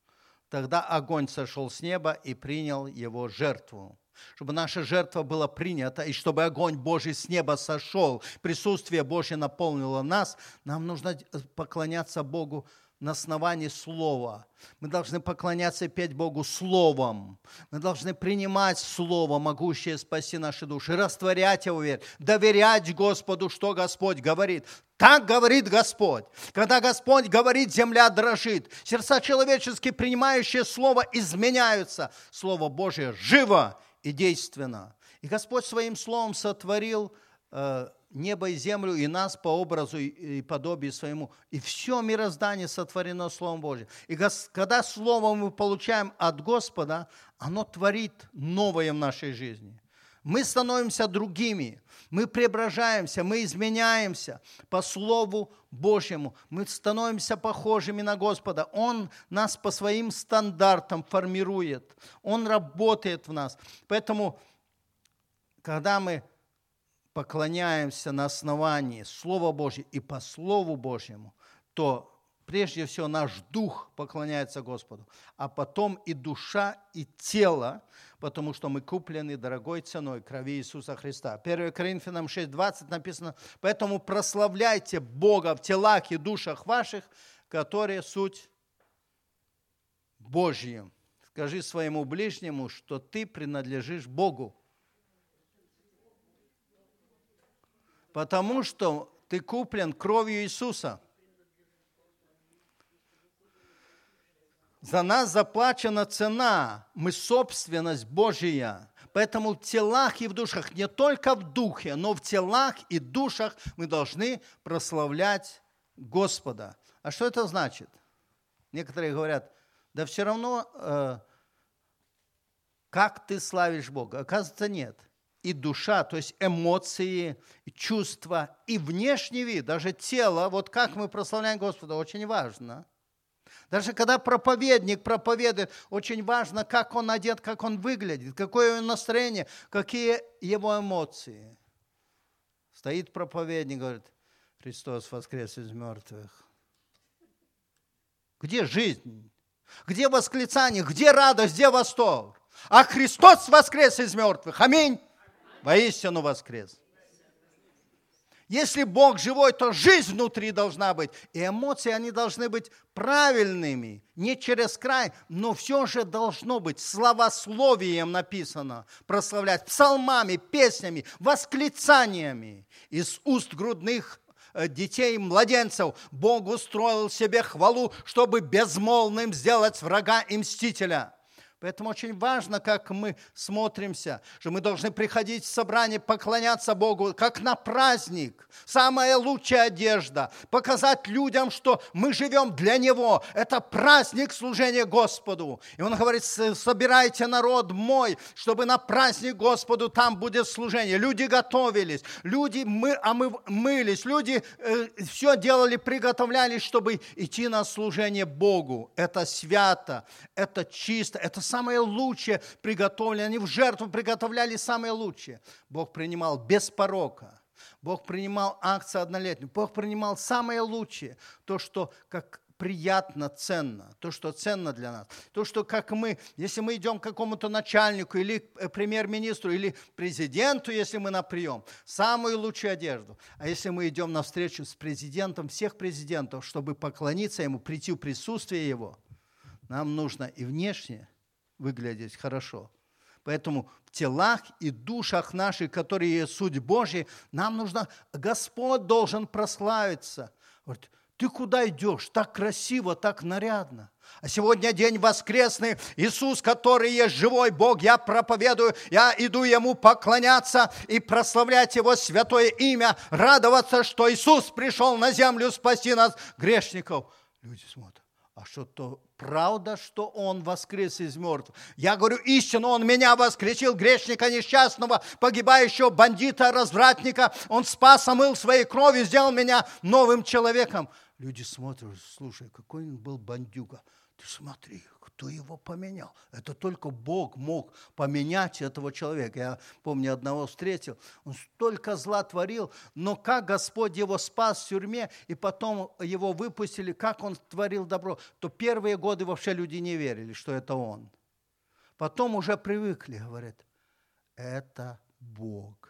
тогда огонь сошел с неба и принял его жертву. Чтобы наша жертва была принята, и чтобы огонь Божий с неба сошел, присутствие Божье наполнило нас, нам нужно поклоняться Богу на основании Слова. Мы должны поклоняться и петь Богу Словом. Мы должны принимать Слово, могущее спасти наши души, растворять его верь, доверять Господу, что Господь говорит. Так говорит Господь. Когда Господь говорит, земля дрожит. Сердца человеческие, принимающие Слово, изменяются. Слово Божие живо и действенно. И Господь своим Словом сотворил небо и землю, и нас по образу и подобию своему. И все мироздание сотворено Словом Божьим. И когда Слово мы получаем от Господа, оно творит новое в нашей жизни. Мы становимся другими, мы преображаемся, мы изменяемся по Слову Божьему. Мы становимся похожими на Господа. Он нас по своим стандартам формирует. Он работает в нас. Поэтому, когда мы поклоняемся на основании Слова Божьего и по Слову Божьему, то прежде всего наш дух поклоняется Господу, а потом и душа, и тело, потому что мы куплены дорогой ценой крови Иисуса Христа. 1 Коринфянам 6:20 написано, поэтому прославляйте Бога в телах и душах ваших, которые суть Божья. Скажи своему ближнему, что ты принадлежишь Богу. Потому что ты куплен кровью Иисуса. За нас заплачена цена, мы собственность Божья. Поэтому в телах и в душах, не только в духе, но в телах и душах мы должны прославлять Господа. А что это значит? Некоторые говорят, да все равно, как ты славишь Бога. Оказывается, нет. И душа, то есть эмоции, и чувства, и внешний вид, даже тело, вот как мы прославляем Господа, очень важно. Даже когда проповедник проповедует, очень важно, как он одет, как он выглядит, какое его настроение, какие его эмоции. Стоит проповедник, говорит, Христос воскрес из мертвых. Где жизнь? Где восклицание? Где радость? Где восторг? А Христос воскрес из мертвых. Аминь. Воистину воскрес. Если Бог живой, то жизнь внутри должна быть. И эмоции, они должны быть правильными. Не через край, но все же должно быть славословием написано. Прославлять псалмами, песнями, восклицаниями. Из уст грудных детей и младенцев Бог устроил себе хвалу, чтобы безмолвным сделать врага и мстителя. Поэтому очень важно, как мы смотримся, что мы должны приходить в собрание, поклоняться Богу, как на праздник. Самая лучшая одежда. Показать людям, что мы живем для Него. Это праздник служения Господу. И Он говорит, собирайте народ мой, чтобы на праздник Господу там будет служение. Люди готовились, мы мылись, люди все делали, приготовлялись, чтобы идти на служение Богу. Это свято, это чисто, это самое лучшее приготовлено. Они в жертву приготовляли самое лучшее. Бог принимал без порока. Бог принимал акцию однолетнюю. Бог принимал самое лучшее. То, что как приятно, ценно. То, что ценно для нас. То, что как мы, если мы идем к какому-то начальнику или премьер-министру, или президенту, если мы на прием, самую лучшую одежду. А если мы идем на встречу с президентом всех президентов, чтобы поклониться ему, прийти в присутствие его, нам нужно и внешне выглядеть хорошо. Поэтому в телах и душах наших, которые суть Божья, нам нужно, Господь должен прославиться. Говорит, ты куда идешь? Так красиво, так нарядно. А сегодня день воскресный. Иисус, который есть живой Бог, я проповедую, я иду Ему поклоняться и прославлять Его святое имя, радоваться, что Иисус пришел на землю спасти нас, грешников. Люди смотрят. А что-то правда, что Он воскрес из мертвых? Я говорю истину, Он меня воскресил, грешника несчастного, погибающего бандита, развратника. Он спас, омыл своей кровью, сделал меня новым человеком. Люди смотрят, слушай, какой он был бандюга. Ты смотри, кто его поменял. Это только Бог мог поменять этого человека. Я помню, одного встретил, он столько зла творил, но как Господь его спас в тюрьме, и потом его выпустили, как он творил добро, то первые годы вообще люди не верили, что это он. Потом уже привыкли, говорят, это Бог.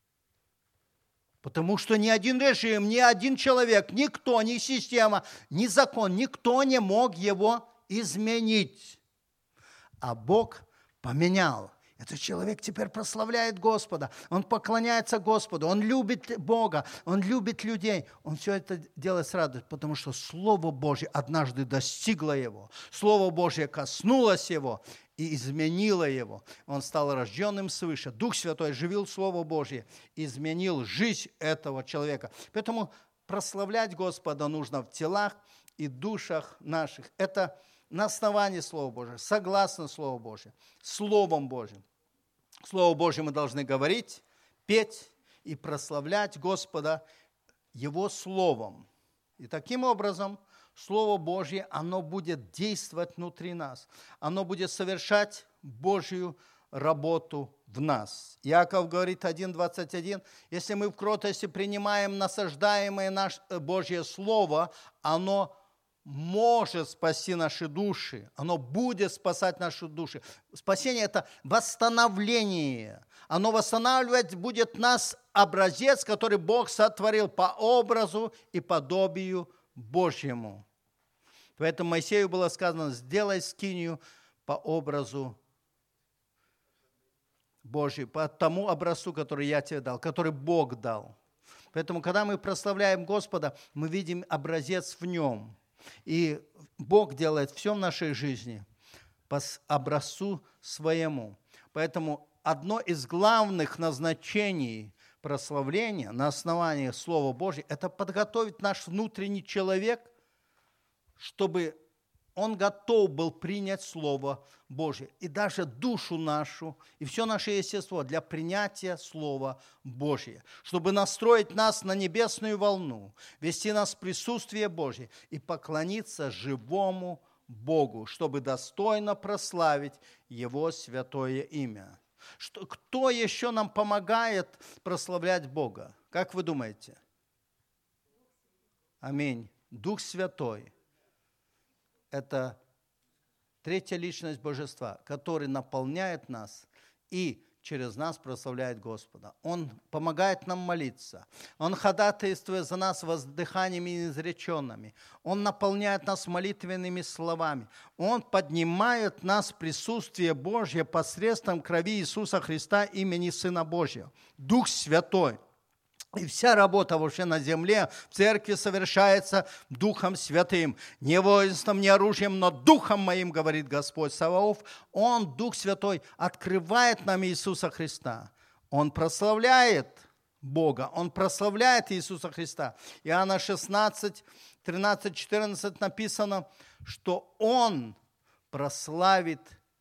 Потому что ни один режим, ни один человек, никто, ни система, ни закон, никто не мог его изменить. А Бог поменял. Этот человек теперь прославляет Господа. Он поклоняется Господу. Он любит Бога. Он любит людей. Он все это делает с радостью, потому что Слово Божье однажды достигло его. Слово Божье коснулось его и изменило его. Он стал рожденным свыше. Дух Святой оживил Слово Божье, изменил жизнь этого человека. Поэтому прославлять Господа нужно в телах и душах наших. Это на основании Слова Божьего, согласно Слову Божьему, Словом Божьим. Слово Божье мы должны говорить, петь и прославлять Господа Его Словом. И таким образом Слово Божье, оно будет действовать внутри нас. Оно будет совершать Божью работу в нас. Иаков говорит 1:21, если мы в кротости принимаем насаждаемое наше Божье Слово, оно может спасти наши души. Оно будет спасать наши души. Спасение – это восстановление. Оно восстанавливать будет нас образец, который Бог сотворил по образу и подобию Божьему. Поэтому Моисею было сказано, сделай скинию по образу Божьему, по тому образцу, который я тебе дал, который Бог дал. Поэтому, когда мы прославляем Господа, мы видим образец в Нем. И Бог делает все в нашей жизни по образцу своему. Поэтому одно из главных назначений прославления на основании Слова Божьего – это подготовить наш внутренний человек, чтобы он готов был принять Слово Божье. И даже душу нашу, и все наше естество для принятия Слова Божьего. Чтобы настроить нас на небесную волну, вести нас в присутствие Божье и поклониться живому Богу, чтобы достойно прославить Его святое имя. Кто еще нам помогает прославлять Бога? Как вы думаете? Аминь. Дух Святой. Это третья личность Божества, который наполняет нас и через нас прославляет Господа. Он помогает нам молиться. Он ходатайствует за нас воздыханиями неизреченными. Он наполняет нас молитвенными словами. Он поднимает нас в присутствие Божье посредством крови Иисуса Христа, имени Сына Божьего. Дух Святой. И вся работа вообще на земле, в церкви совершается Духом Святым. Не воинством, не оружием, но Духом моим, говорит Господь Саваоф. Он, Дух Святой, открывает нам Иисуса Христа. Он прославляет Бога, Он прославляет Иисуса Христа. Иоанна 16, 13, 14 написано, что Он прославит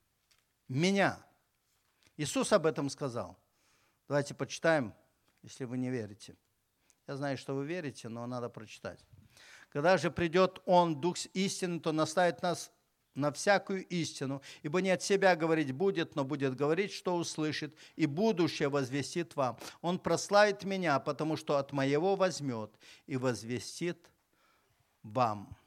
меня. Иисус об этом сказал. Давайте почитаем. Если вы не верите. Я знаю, что вы верите, но надо прочитать. Когда же придет Он, Дух истины, то наставит нас на всякую истину, ибо не от себя говорить будет, но будет говорить, что услышит, и будущее возвестит вам. Он прославит меня, потому что от моего возьмет и возвестит вам.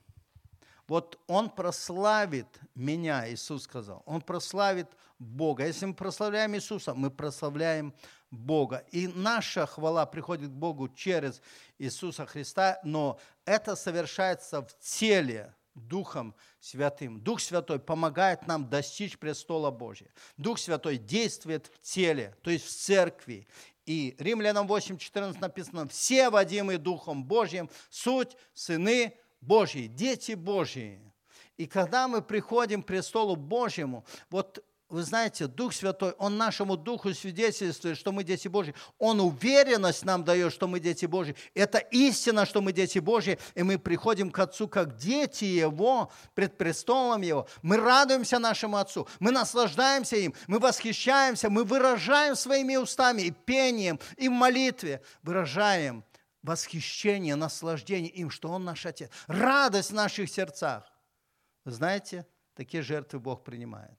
Вот Он прославит меня, Иисус сказал. Он прославит Бога. Если мы прославляем Иисуса, мы прославляем Бога. И наша хвала приходит к Богу через Иисуса Христа, но это совершается в теле Духом Святым. Дух Святой помогает нам достичь престола Божия. Дух Святой действует в теле, то есть в церкви. И Римлянам 8:14 написано: «Все, водимые Духом Божьим, суть сыны Божьи, дети Божьи». И когда мы приходим к престолу Божьему, вот вы знаете, Дух Святой, Он нашему Духу свидетельствует, что мы дети Божьи. Он уверенность нам дает, что мы дети Божьи. Это истина, что мы дети Божьи, и мы приходим к Отцу как дети Его, пред престолом Его. Мы радуемся нашему Отцу, мы наслаждаемся им, мы восхищаемся, мы выражаем своими устами и пением, и в молитве выражаем восхищение, наслаждение им, что Он наш Отец. Радость в наших сердцах. Вы знаете, такие жертвы Бог принимает.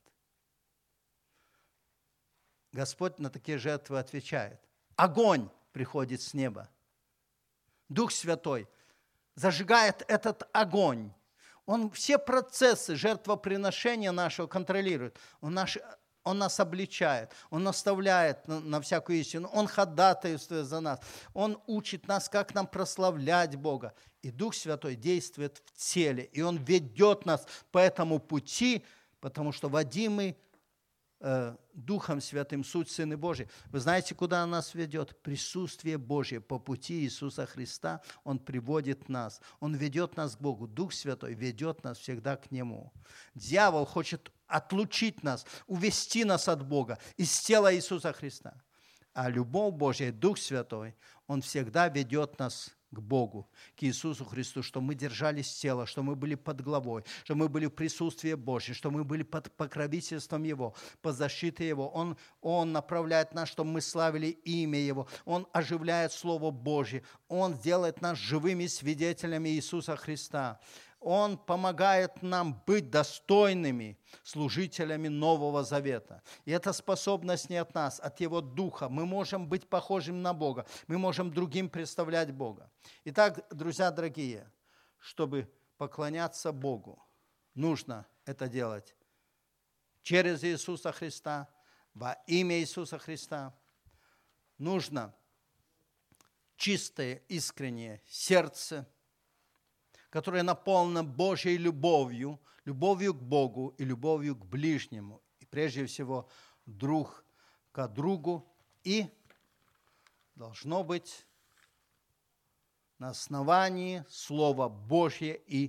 Господь на такие жертвы отвечает. Огонь приходит с неба. Дух Святой зажигает этот огонь. Он все процессы жертвоприношения нашего контролирует. Он нас обличает, Он наставляет на всякую истину, Он ходатайствует за нас, Он учит нас, как нам прославлять Бога. И Дух Святой действует в теле, и Он ведет нас по этому пути, потому что водимый Духом Святым, суть Сыны Божьи. Вы знаете, куда Он нас ведет? Присутствие Божье по пути Иисуса Христа. Он приводит нас. Он ведет нас к Богу. Дух Святой ведет нас всегда к Нему. Дьявол хочет отлучить нас, увести нас от Бога, из тела Иисуса Христа. А любовь Божья, Дух Святой, Он всегда ведет нас к Богу, к Иисусу Христу, что мы держались тела, что мы были под главой, что мы были в присутствии Божьем, что мы были под покровительством Его, под защитой Его. Он направляет нас, чтобы мы славили имя Его. Он оживляет Слово Божье. Он делает нас живыми свидетелями Иисуса Христа. Он помогает нам быть достойными служителями Нового Завета. И эта способность не от нас, от Его Духа. Мы можем быть похожим на Бога. Мы можем другим представлять Бога. Итак, друзья дорогие, чтобы поклоняться Богу, нужно это делать через Иисуса Христа, во имя Иисуса Христа. Нужно чистое, искреннее сердце, которое наполнено Божьей любовью, любовью к Богу и любовью к ближнему. И прежде всего друг к другу. И должно быть на основании Слова Божьего и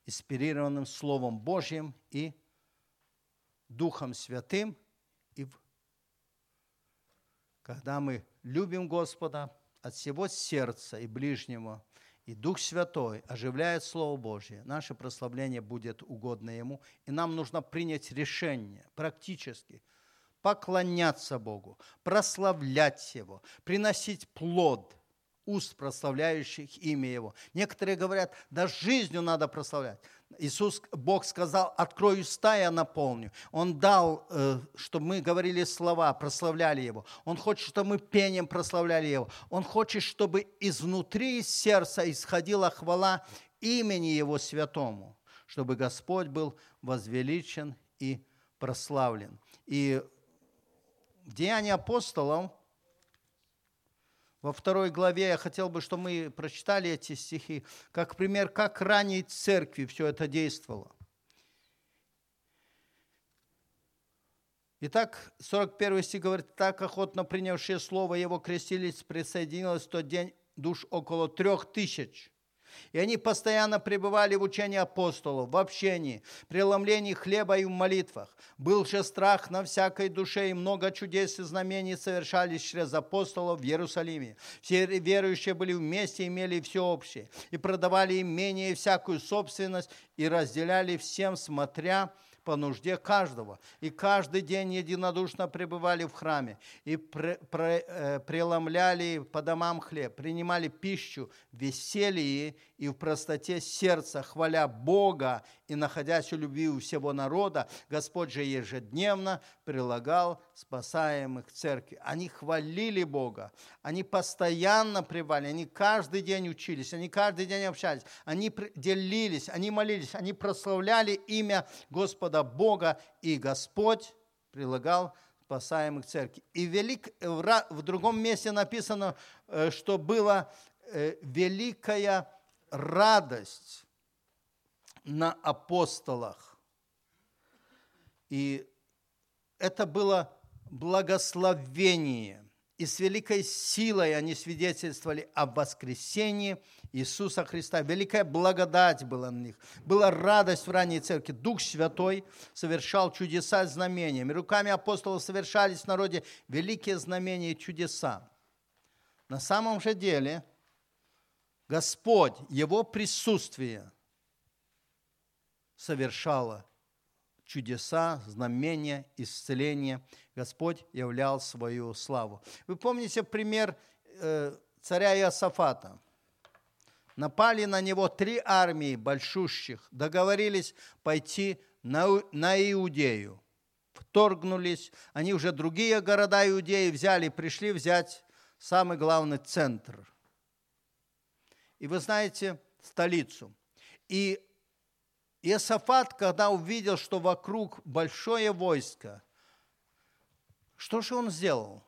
инспирированным Словом Божьим и Духом Святым. И когда мы любим Господа от всего сердца и ближнего, и Дух Святой оживляет Слово Божье, наше прославление будет угодно Ему. И нам нужно принять решение практически поклоняться Богу, прославлять Его, приносить плод уст, прославляющих имя Его. Некоторые говорят, да жизнью надо прославлять. Бог сказал, открой уста, я наполню. Он дал, чтобы мы говорили слова, прославляли Его. Он хочет, чтобы мы пением прославляли Его. Он хочет, чтобы изнутри сердца исходила хвала имени Его святому, чтобы Господь был возвеличен и прославлен. И в Деянии апостолов, во 2 главе я хотел бы, чтобы мы прочитали эти стихи, как пример, как ранее церкви все это действовало. Итак, 41 стих говорит, так охотно принявшие слово Его крестились, присоединилось в тот день душ около 3000. И они постоянно пребывали в учении апостолов, в общении, преломлении хлеба и в молитвах. Был же страх на всякой душе, и много чудес и знамений совершались через апостолов в Иерусалиме. Все верующие были вместе, имели все общее, и продавали имение и всякую собственность, и разделяли всем, смотря по нужде каждого. И каждый день единодушно пребывали в храме, и преломляли по домам хлеб, принимали пищу в веселье и в простоте сердца, хваля Бога и находясь в любви у всего народа. Господь же ежедневно прилагал спасаемых к церкви. Они хвалили Бога, они постоянно пребывали, они каждый день учились, они каждый день общались, они делились, они молились, они прославляли имя Господа Бога, и Господь прилагал спасаемых к церкви. И в другом месте написано, что была великая радость на апостолах. И это было благословение. И с великой силой они свидетельствовали о воскресении Иисуса Христа. Великая благодать была на них. Была радость в ранней церкви. Дух Святой совершал чудеса и знамения. Руками апостолов совершались в народе великие знамения и чудеса. На самом же деле Господь, Его присутствие совершало чудеса, знамения, исцеления. Господь являл свою славу. Вы помните пример царя Иосафата? Напали на него 3 армии большущих, договорились пойти на Иудею. Вторгнулись, они уже другие города Иудеи взяли, пришли взять самый главный центр. И вы знаете, столицу. И Иосафат, когда увидел, что вокруг большое войско, что же он сделал?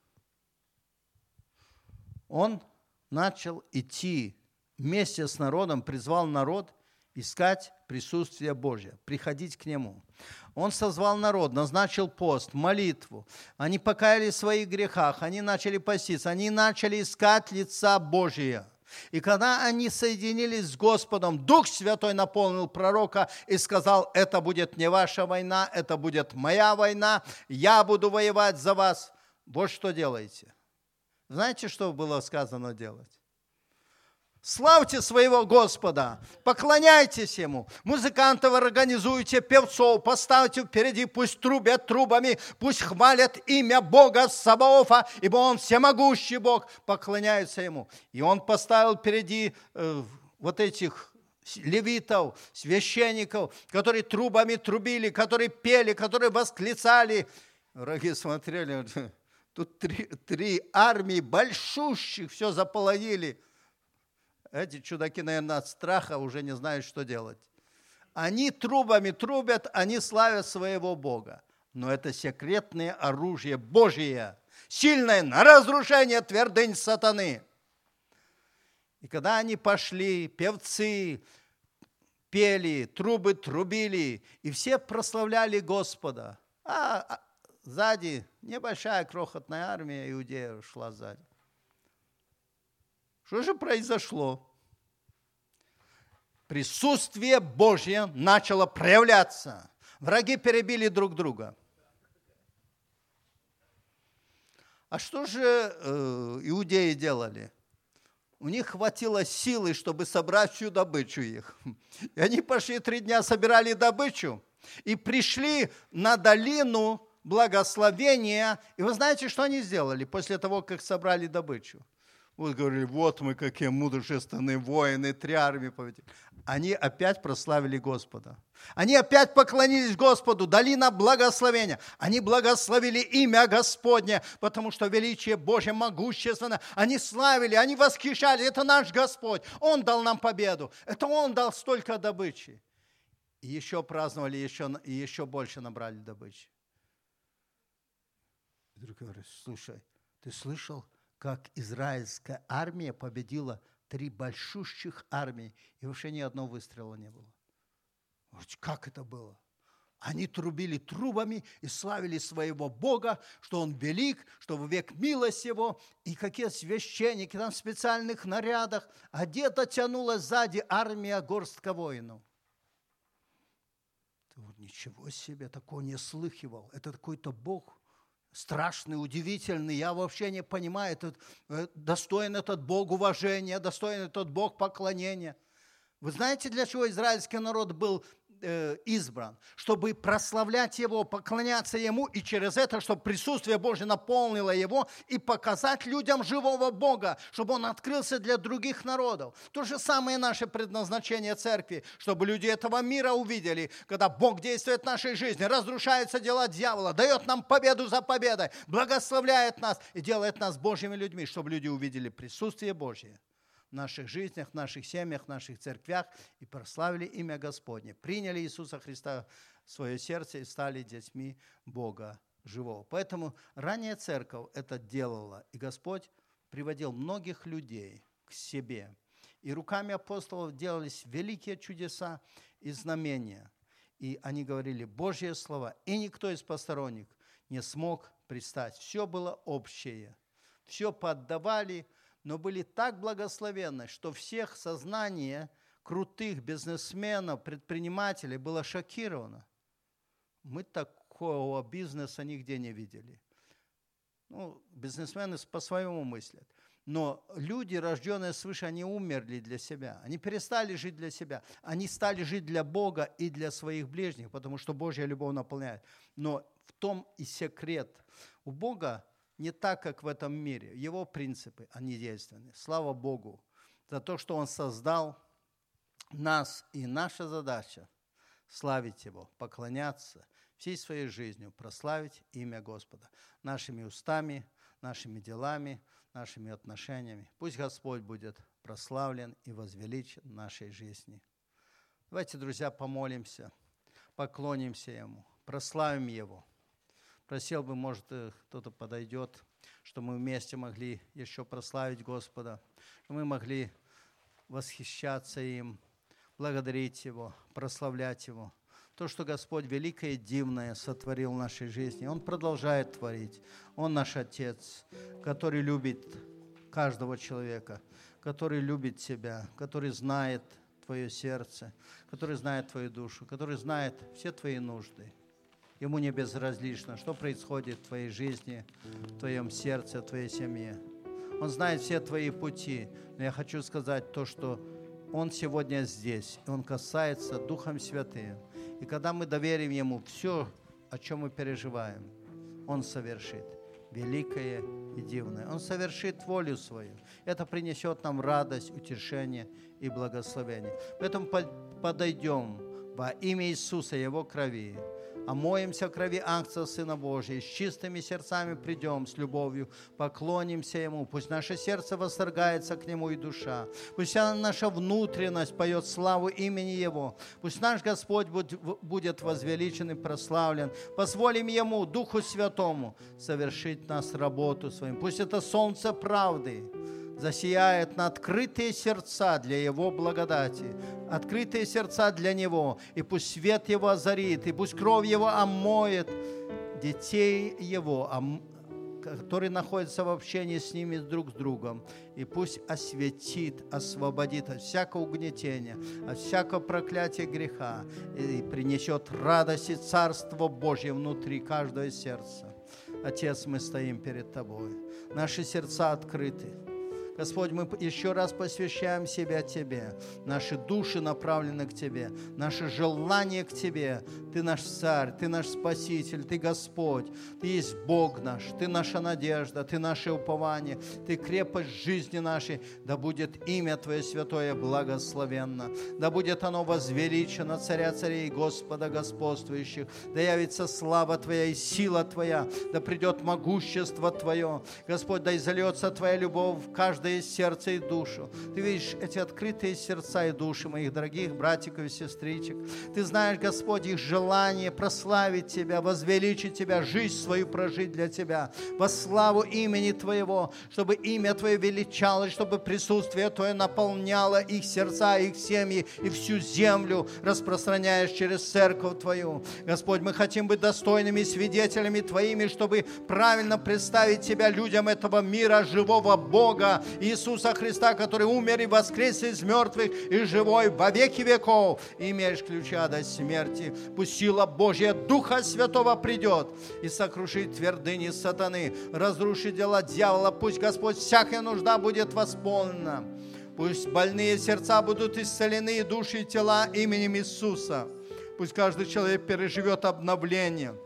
Он начал идти вместе с народом, призвал народ искать присутствие Божие, приходить к Нему. Он созвал народ, назначил пост, молитву. Они покаялись в своих грехах, они начали поститься, они начали искать лица Божия. И когда они соединились с Господом, Дух Святой наполнил пророка и сказал, это будет не ваша война, это будет моя война, я буду воевать за вас. Вот что делаете. Знаете, что было сказано делать? Славьте своего Господа, поклоняйтесь Ему. Музыкантов организуйте, певцов поставьте впереди, пусть трубят трубами, пусть хвалят имя Бога Саваофа, ибо Он всемогущий Бог, поклоняются Ему. И Он поставил впереди вот этих левитов, священников, которые трубами трубили, которые пели, которые восклицали. Враги смотрели, тут три армии большущих все заполонили. Эти чудаки, наверное, от страха уже не знают, что делать. Они трубами трубят, они славят своего Бога. Но это секретное оружие Божие, сильное на разрушение твердынь сатаны. И когда они пошли, певцы пели, трубы трубили, и все прославляли Господа. А сзади небольшая крохотная армия иудеев шла сзади. Что же произошло? присутствие Божье начало проявляться. Враги перебили друг друга. А что же иудеи делали? У них хватило силы, чтобы собрать всю добычу их. И они пошли 3 дня, собирали добычу и пришли на долину благословения. И вы знаете, что они сделали после того, как собрали добычу? Вот говорили, вот мы какие мужественные воины, 3 армии победили. Они опять прославили Господа. Они опять поклонились Господу, долина благословения. Они благословили имя Господне, потому что величие Божье могущественно. Они славили, они восхищали. Это наш Господь. Он дал нам победу. Это Он дал столько добычи. И еще праздновали, и еще больше набрали добычи. И друг говорит, слушай, ты слышал, как израильская армия победила 3 большущих армии, и вообще ни одного выстрела не было? Как это было? Они трубили трубами и славили своего Бога, что Он велик, что век милость Его, и какие священники там в специальных нарядах, а где-то тянула сзади армия горстка воинов. Ничего себе, такого не слыхивал. Это какой-то Бог страшный, удивительный. Я вообще не понимаю, достоин этот Бог уважения, достоин этот Бог поклонения. Вы знаете, для чего израильский народ был избран? Чтобы прославлять Его, поклоняться Ему, и через это, чтобы присутствие Божье наполнило Его, и показать людям живого Бога, чтобы Он открылся для других народов. То же самое наше предназначение церкви, чтобы люди этого мира увидели, когда Бог действует в нашей жизни, разрушаются дела дьявола, дает нам победу за победой, благословляет нас и делает нас Божьими людьми, чтобы люди увидели присутствие Божье в наших жизнях, в наших семьях, в наших церквях и прославили имя Господне. Приняли Иисуса Христа в свое сердце и стали детьми Бога живого. Поэтому ранняя церковь это делала, и Господь приводил многих людей к себе. И руками апостолов делались великие чудеса и знамения. И они говорили Божьи слова, и никто из посторонних не смог пристать. Все было общее, все поддавали, но были так благословенны, что всех сознание крутых бизнесменов, предпринимателей было шокировано. Мы такого бизнеса нигде не видели. Бизнесмены по-своему мыслят. Но люди, рожденные свыше, они умерли для себя. Они перестали жить для себя. Они стали жить для Бога и для своих ближних, потому что Божья любовь наполняет. Но в том и секрет. У Бога не так, как в этом мире. Его принципы, они действенны. Слава Богу за то, что Он создал нас. И наша задача – славить Его, поклоняться всей своей жизнью, прославить имя Господа. Нашими устами, нашими делами, нашими отношениями. Пусть Господь будет прославлен и возвеличен в нашей жизни. Давайте, друзья, помолимся, поклонимся Ему, прославим Его. Просил бы, может, кто-то подойдет, чтобы мы вместе могли еще прославить Господа, чтобы мы могли восхищаться им, благодарить Его, прославлять Его. То, что Господь великое и дивное сотворил в нашей жизни, Он продолжает творить. Он наш Отец, который любит каждого человека, который любит тебя, который знает твое сердце, который знает твою душу, который знает все твои нужды. Ему не безразлично, что происходит в твоей жизни, в твоем сердце, в твоей семье. Он знает все твои пути. Но я хочу сказать то, что Он сегодня здесь, и Он касается Духом Святым. И когда мы доверим Ему все, о чем мы переживаем, Он совершит великое и дивное. Он совершит волю свою. Это принесет нам радость, утешение и благословение. Поэтому подойдем во имя Иисуса, Его крови, омоемся в крови Агнца Сына Божия, с чистыми сердцами придем, с любовью, поклонимся Ему. Пусть наше сердце восторгается к Нему и душа. Пусть наша внутренность поет славу имени Его. Пусть наш Господь будет возвеличен и прославлен. Позволим Ему, Духу Святому, совершить нас работу Своим. Пусть это солнце правды засияет на открытые сердца для Его благодати, открытые сердца для Него, и пусть свет Его озарит, и пусть кровь Его омоет детей Его, который находится в общении с ними друг с другом. И пусть осветит, освободит от всякого угнетения, от всякого проклятия греха и принесет радость и Царство Божье внутри каждого сердца. Отец, мы стоим перед Тобой. Наши сердца открыты. Господь, мы еще раз посвящаем себя Тебе. Наши души направлены к Тебе. Наше желание к Тебе. Ты наш Царь, Ты наш Спаситель, Ты Господь. Ты есть Бог наш, Ты наша надежда, Ты наше упование, Ты крепость жизни нашей. Да будет имя Твое святое благословенно. Да будет оно возвеличено, Царя царей, Господа господствующих. Да явится слава Твоя и сила Твоя. Да придет могущество Твое. Господь, да изольется Твоя любовь в каждое сердце и душу. Ты видишь эти открытые сердца и души моих дорогих братиков и сестричек. Ты знаешь, Господь, их желание прославить Тебя, возвеличить Тебя, жизнь свою прожить для Тебя, во славу имени Твоего, чтобы имя Твое величалось, чтобы присутствие Твое наполняло их сердца, их семьи и всю землю, распространяясь через церковь Твою. Господь, мы хотим быть достойными свидетелями Твоими, чтобы правильно представить Тебя людям этого мира, живого Бога, Иисуса Христа, который умер и воскрес из мертвых и живой во веки веков. Имеешь ключа до смерти. Пусть сила Божья Духа Святого придет и сокрушит твердыни сатаны, разрушит дела дьявола. Пусть, Господь, всякая нужда будет восполнена. Пусть больные сердца будут исцелены, души и тела именем Иисуса. Пусть каждый человек переживет обновление,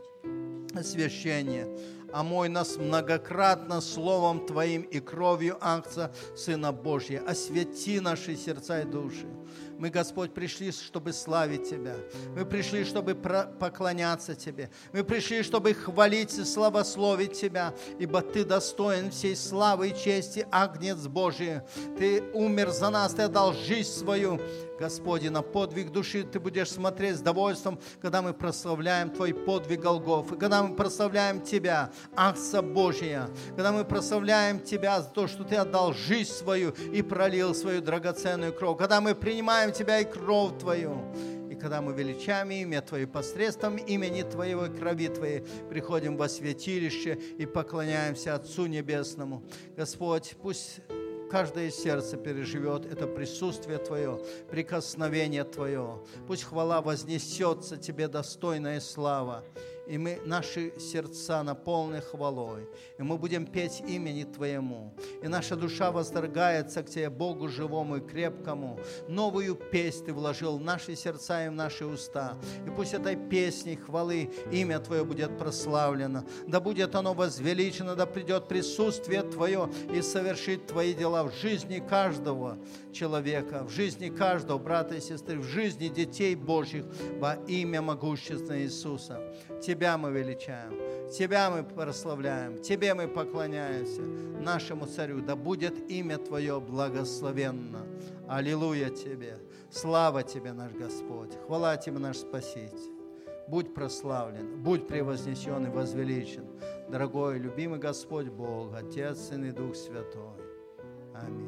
освящение. Омой нас многократно Словом Твоим и кровью Агнца, Сына Божия. Освети наши сердца и души. Мы, Господь, пришли, чтобы славить Тебя. Мы пришли, чтобы поклоняться Тебе. Мы пришли, чтобы хвалить и славословить Тебя, ибо Ты достоин всей славы и чести, Агнец Божий. Ты умер за нас, Ты отдал жизнь свою. Господи, на подвиг души Ты будешь смотреть с довольством, когда мы прославляем Твой подвиг Голгофы, когда мы прославляем Тебя, Агнца Божия, когда мы прославляем Тебя за то, что Ты отдал жизнь свою и пролил свою драгоценную кровь, когда мы принимаем Тебя и кровь Твою, и когда мы величаем имя Твое посредством имени Твоего и крови Твоей, приходим во святилище и поклоняемся Отцу Небесному. Господь, пусть каждое сердце переживет это присутствие Твое, прикосновение Твое. Пусть хвала вознесется Тебе, достойная слава. И наши сердца наполнены хвалой. И мы будем петь имени Твоему. И наша душа восторгается к Тебе, Богу живому и крепкому. Новую песнь Ты вложил в наши сердца и в наши уста. И пусть этой песней хвалы имя Твое будет прославлено. Да будет оно возвеличено, да придет присутствие Твое и совершит Твои дела в жизни каждого человека, в жизни каждого брата и сестры, в жизни детей Божьих во имя могущественного Иисуса. Тебя мы величаем, Тебя мы прославляем, Тебе мы поклоняемся, нашему Царю. Да будет имя Твое благословенно. Аллилуйя Тебе, слава Тебе, наш Господь, хвала Тебе, наш Спаситель. Будь прославлен, будь превознесен и возвеличен, дорогой, любимый Господь Бог, Отец, Сын и Дух Святой. Аминь.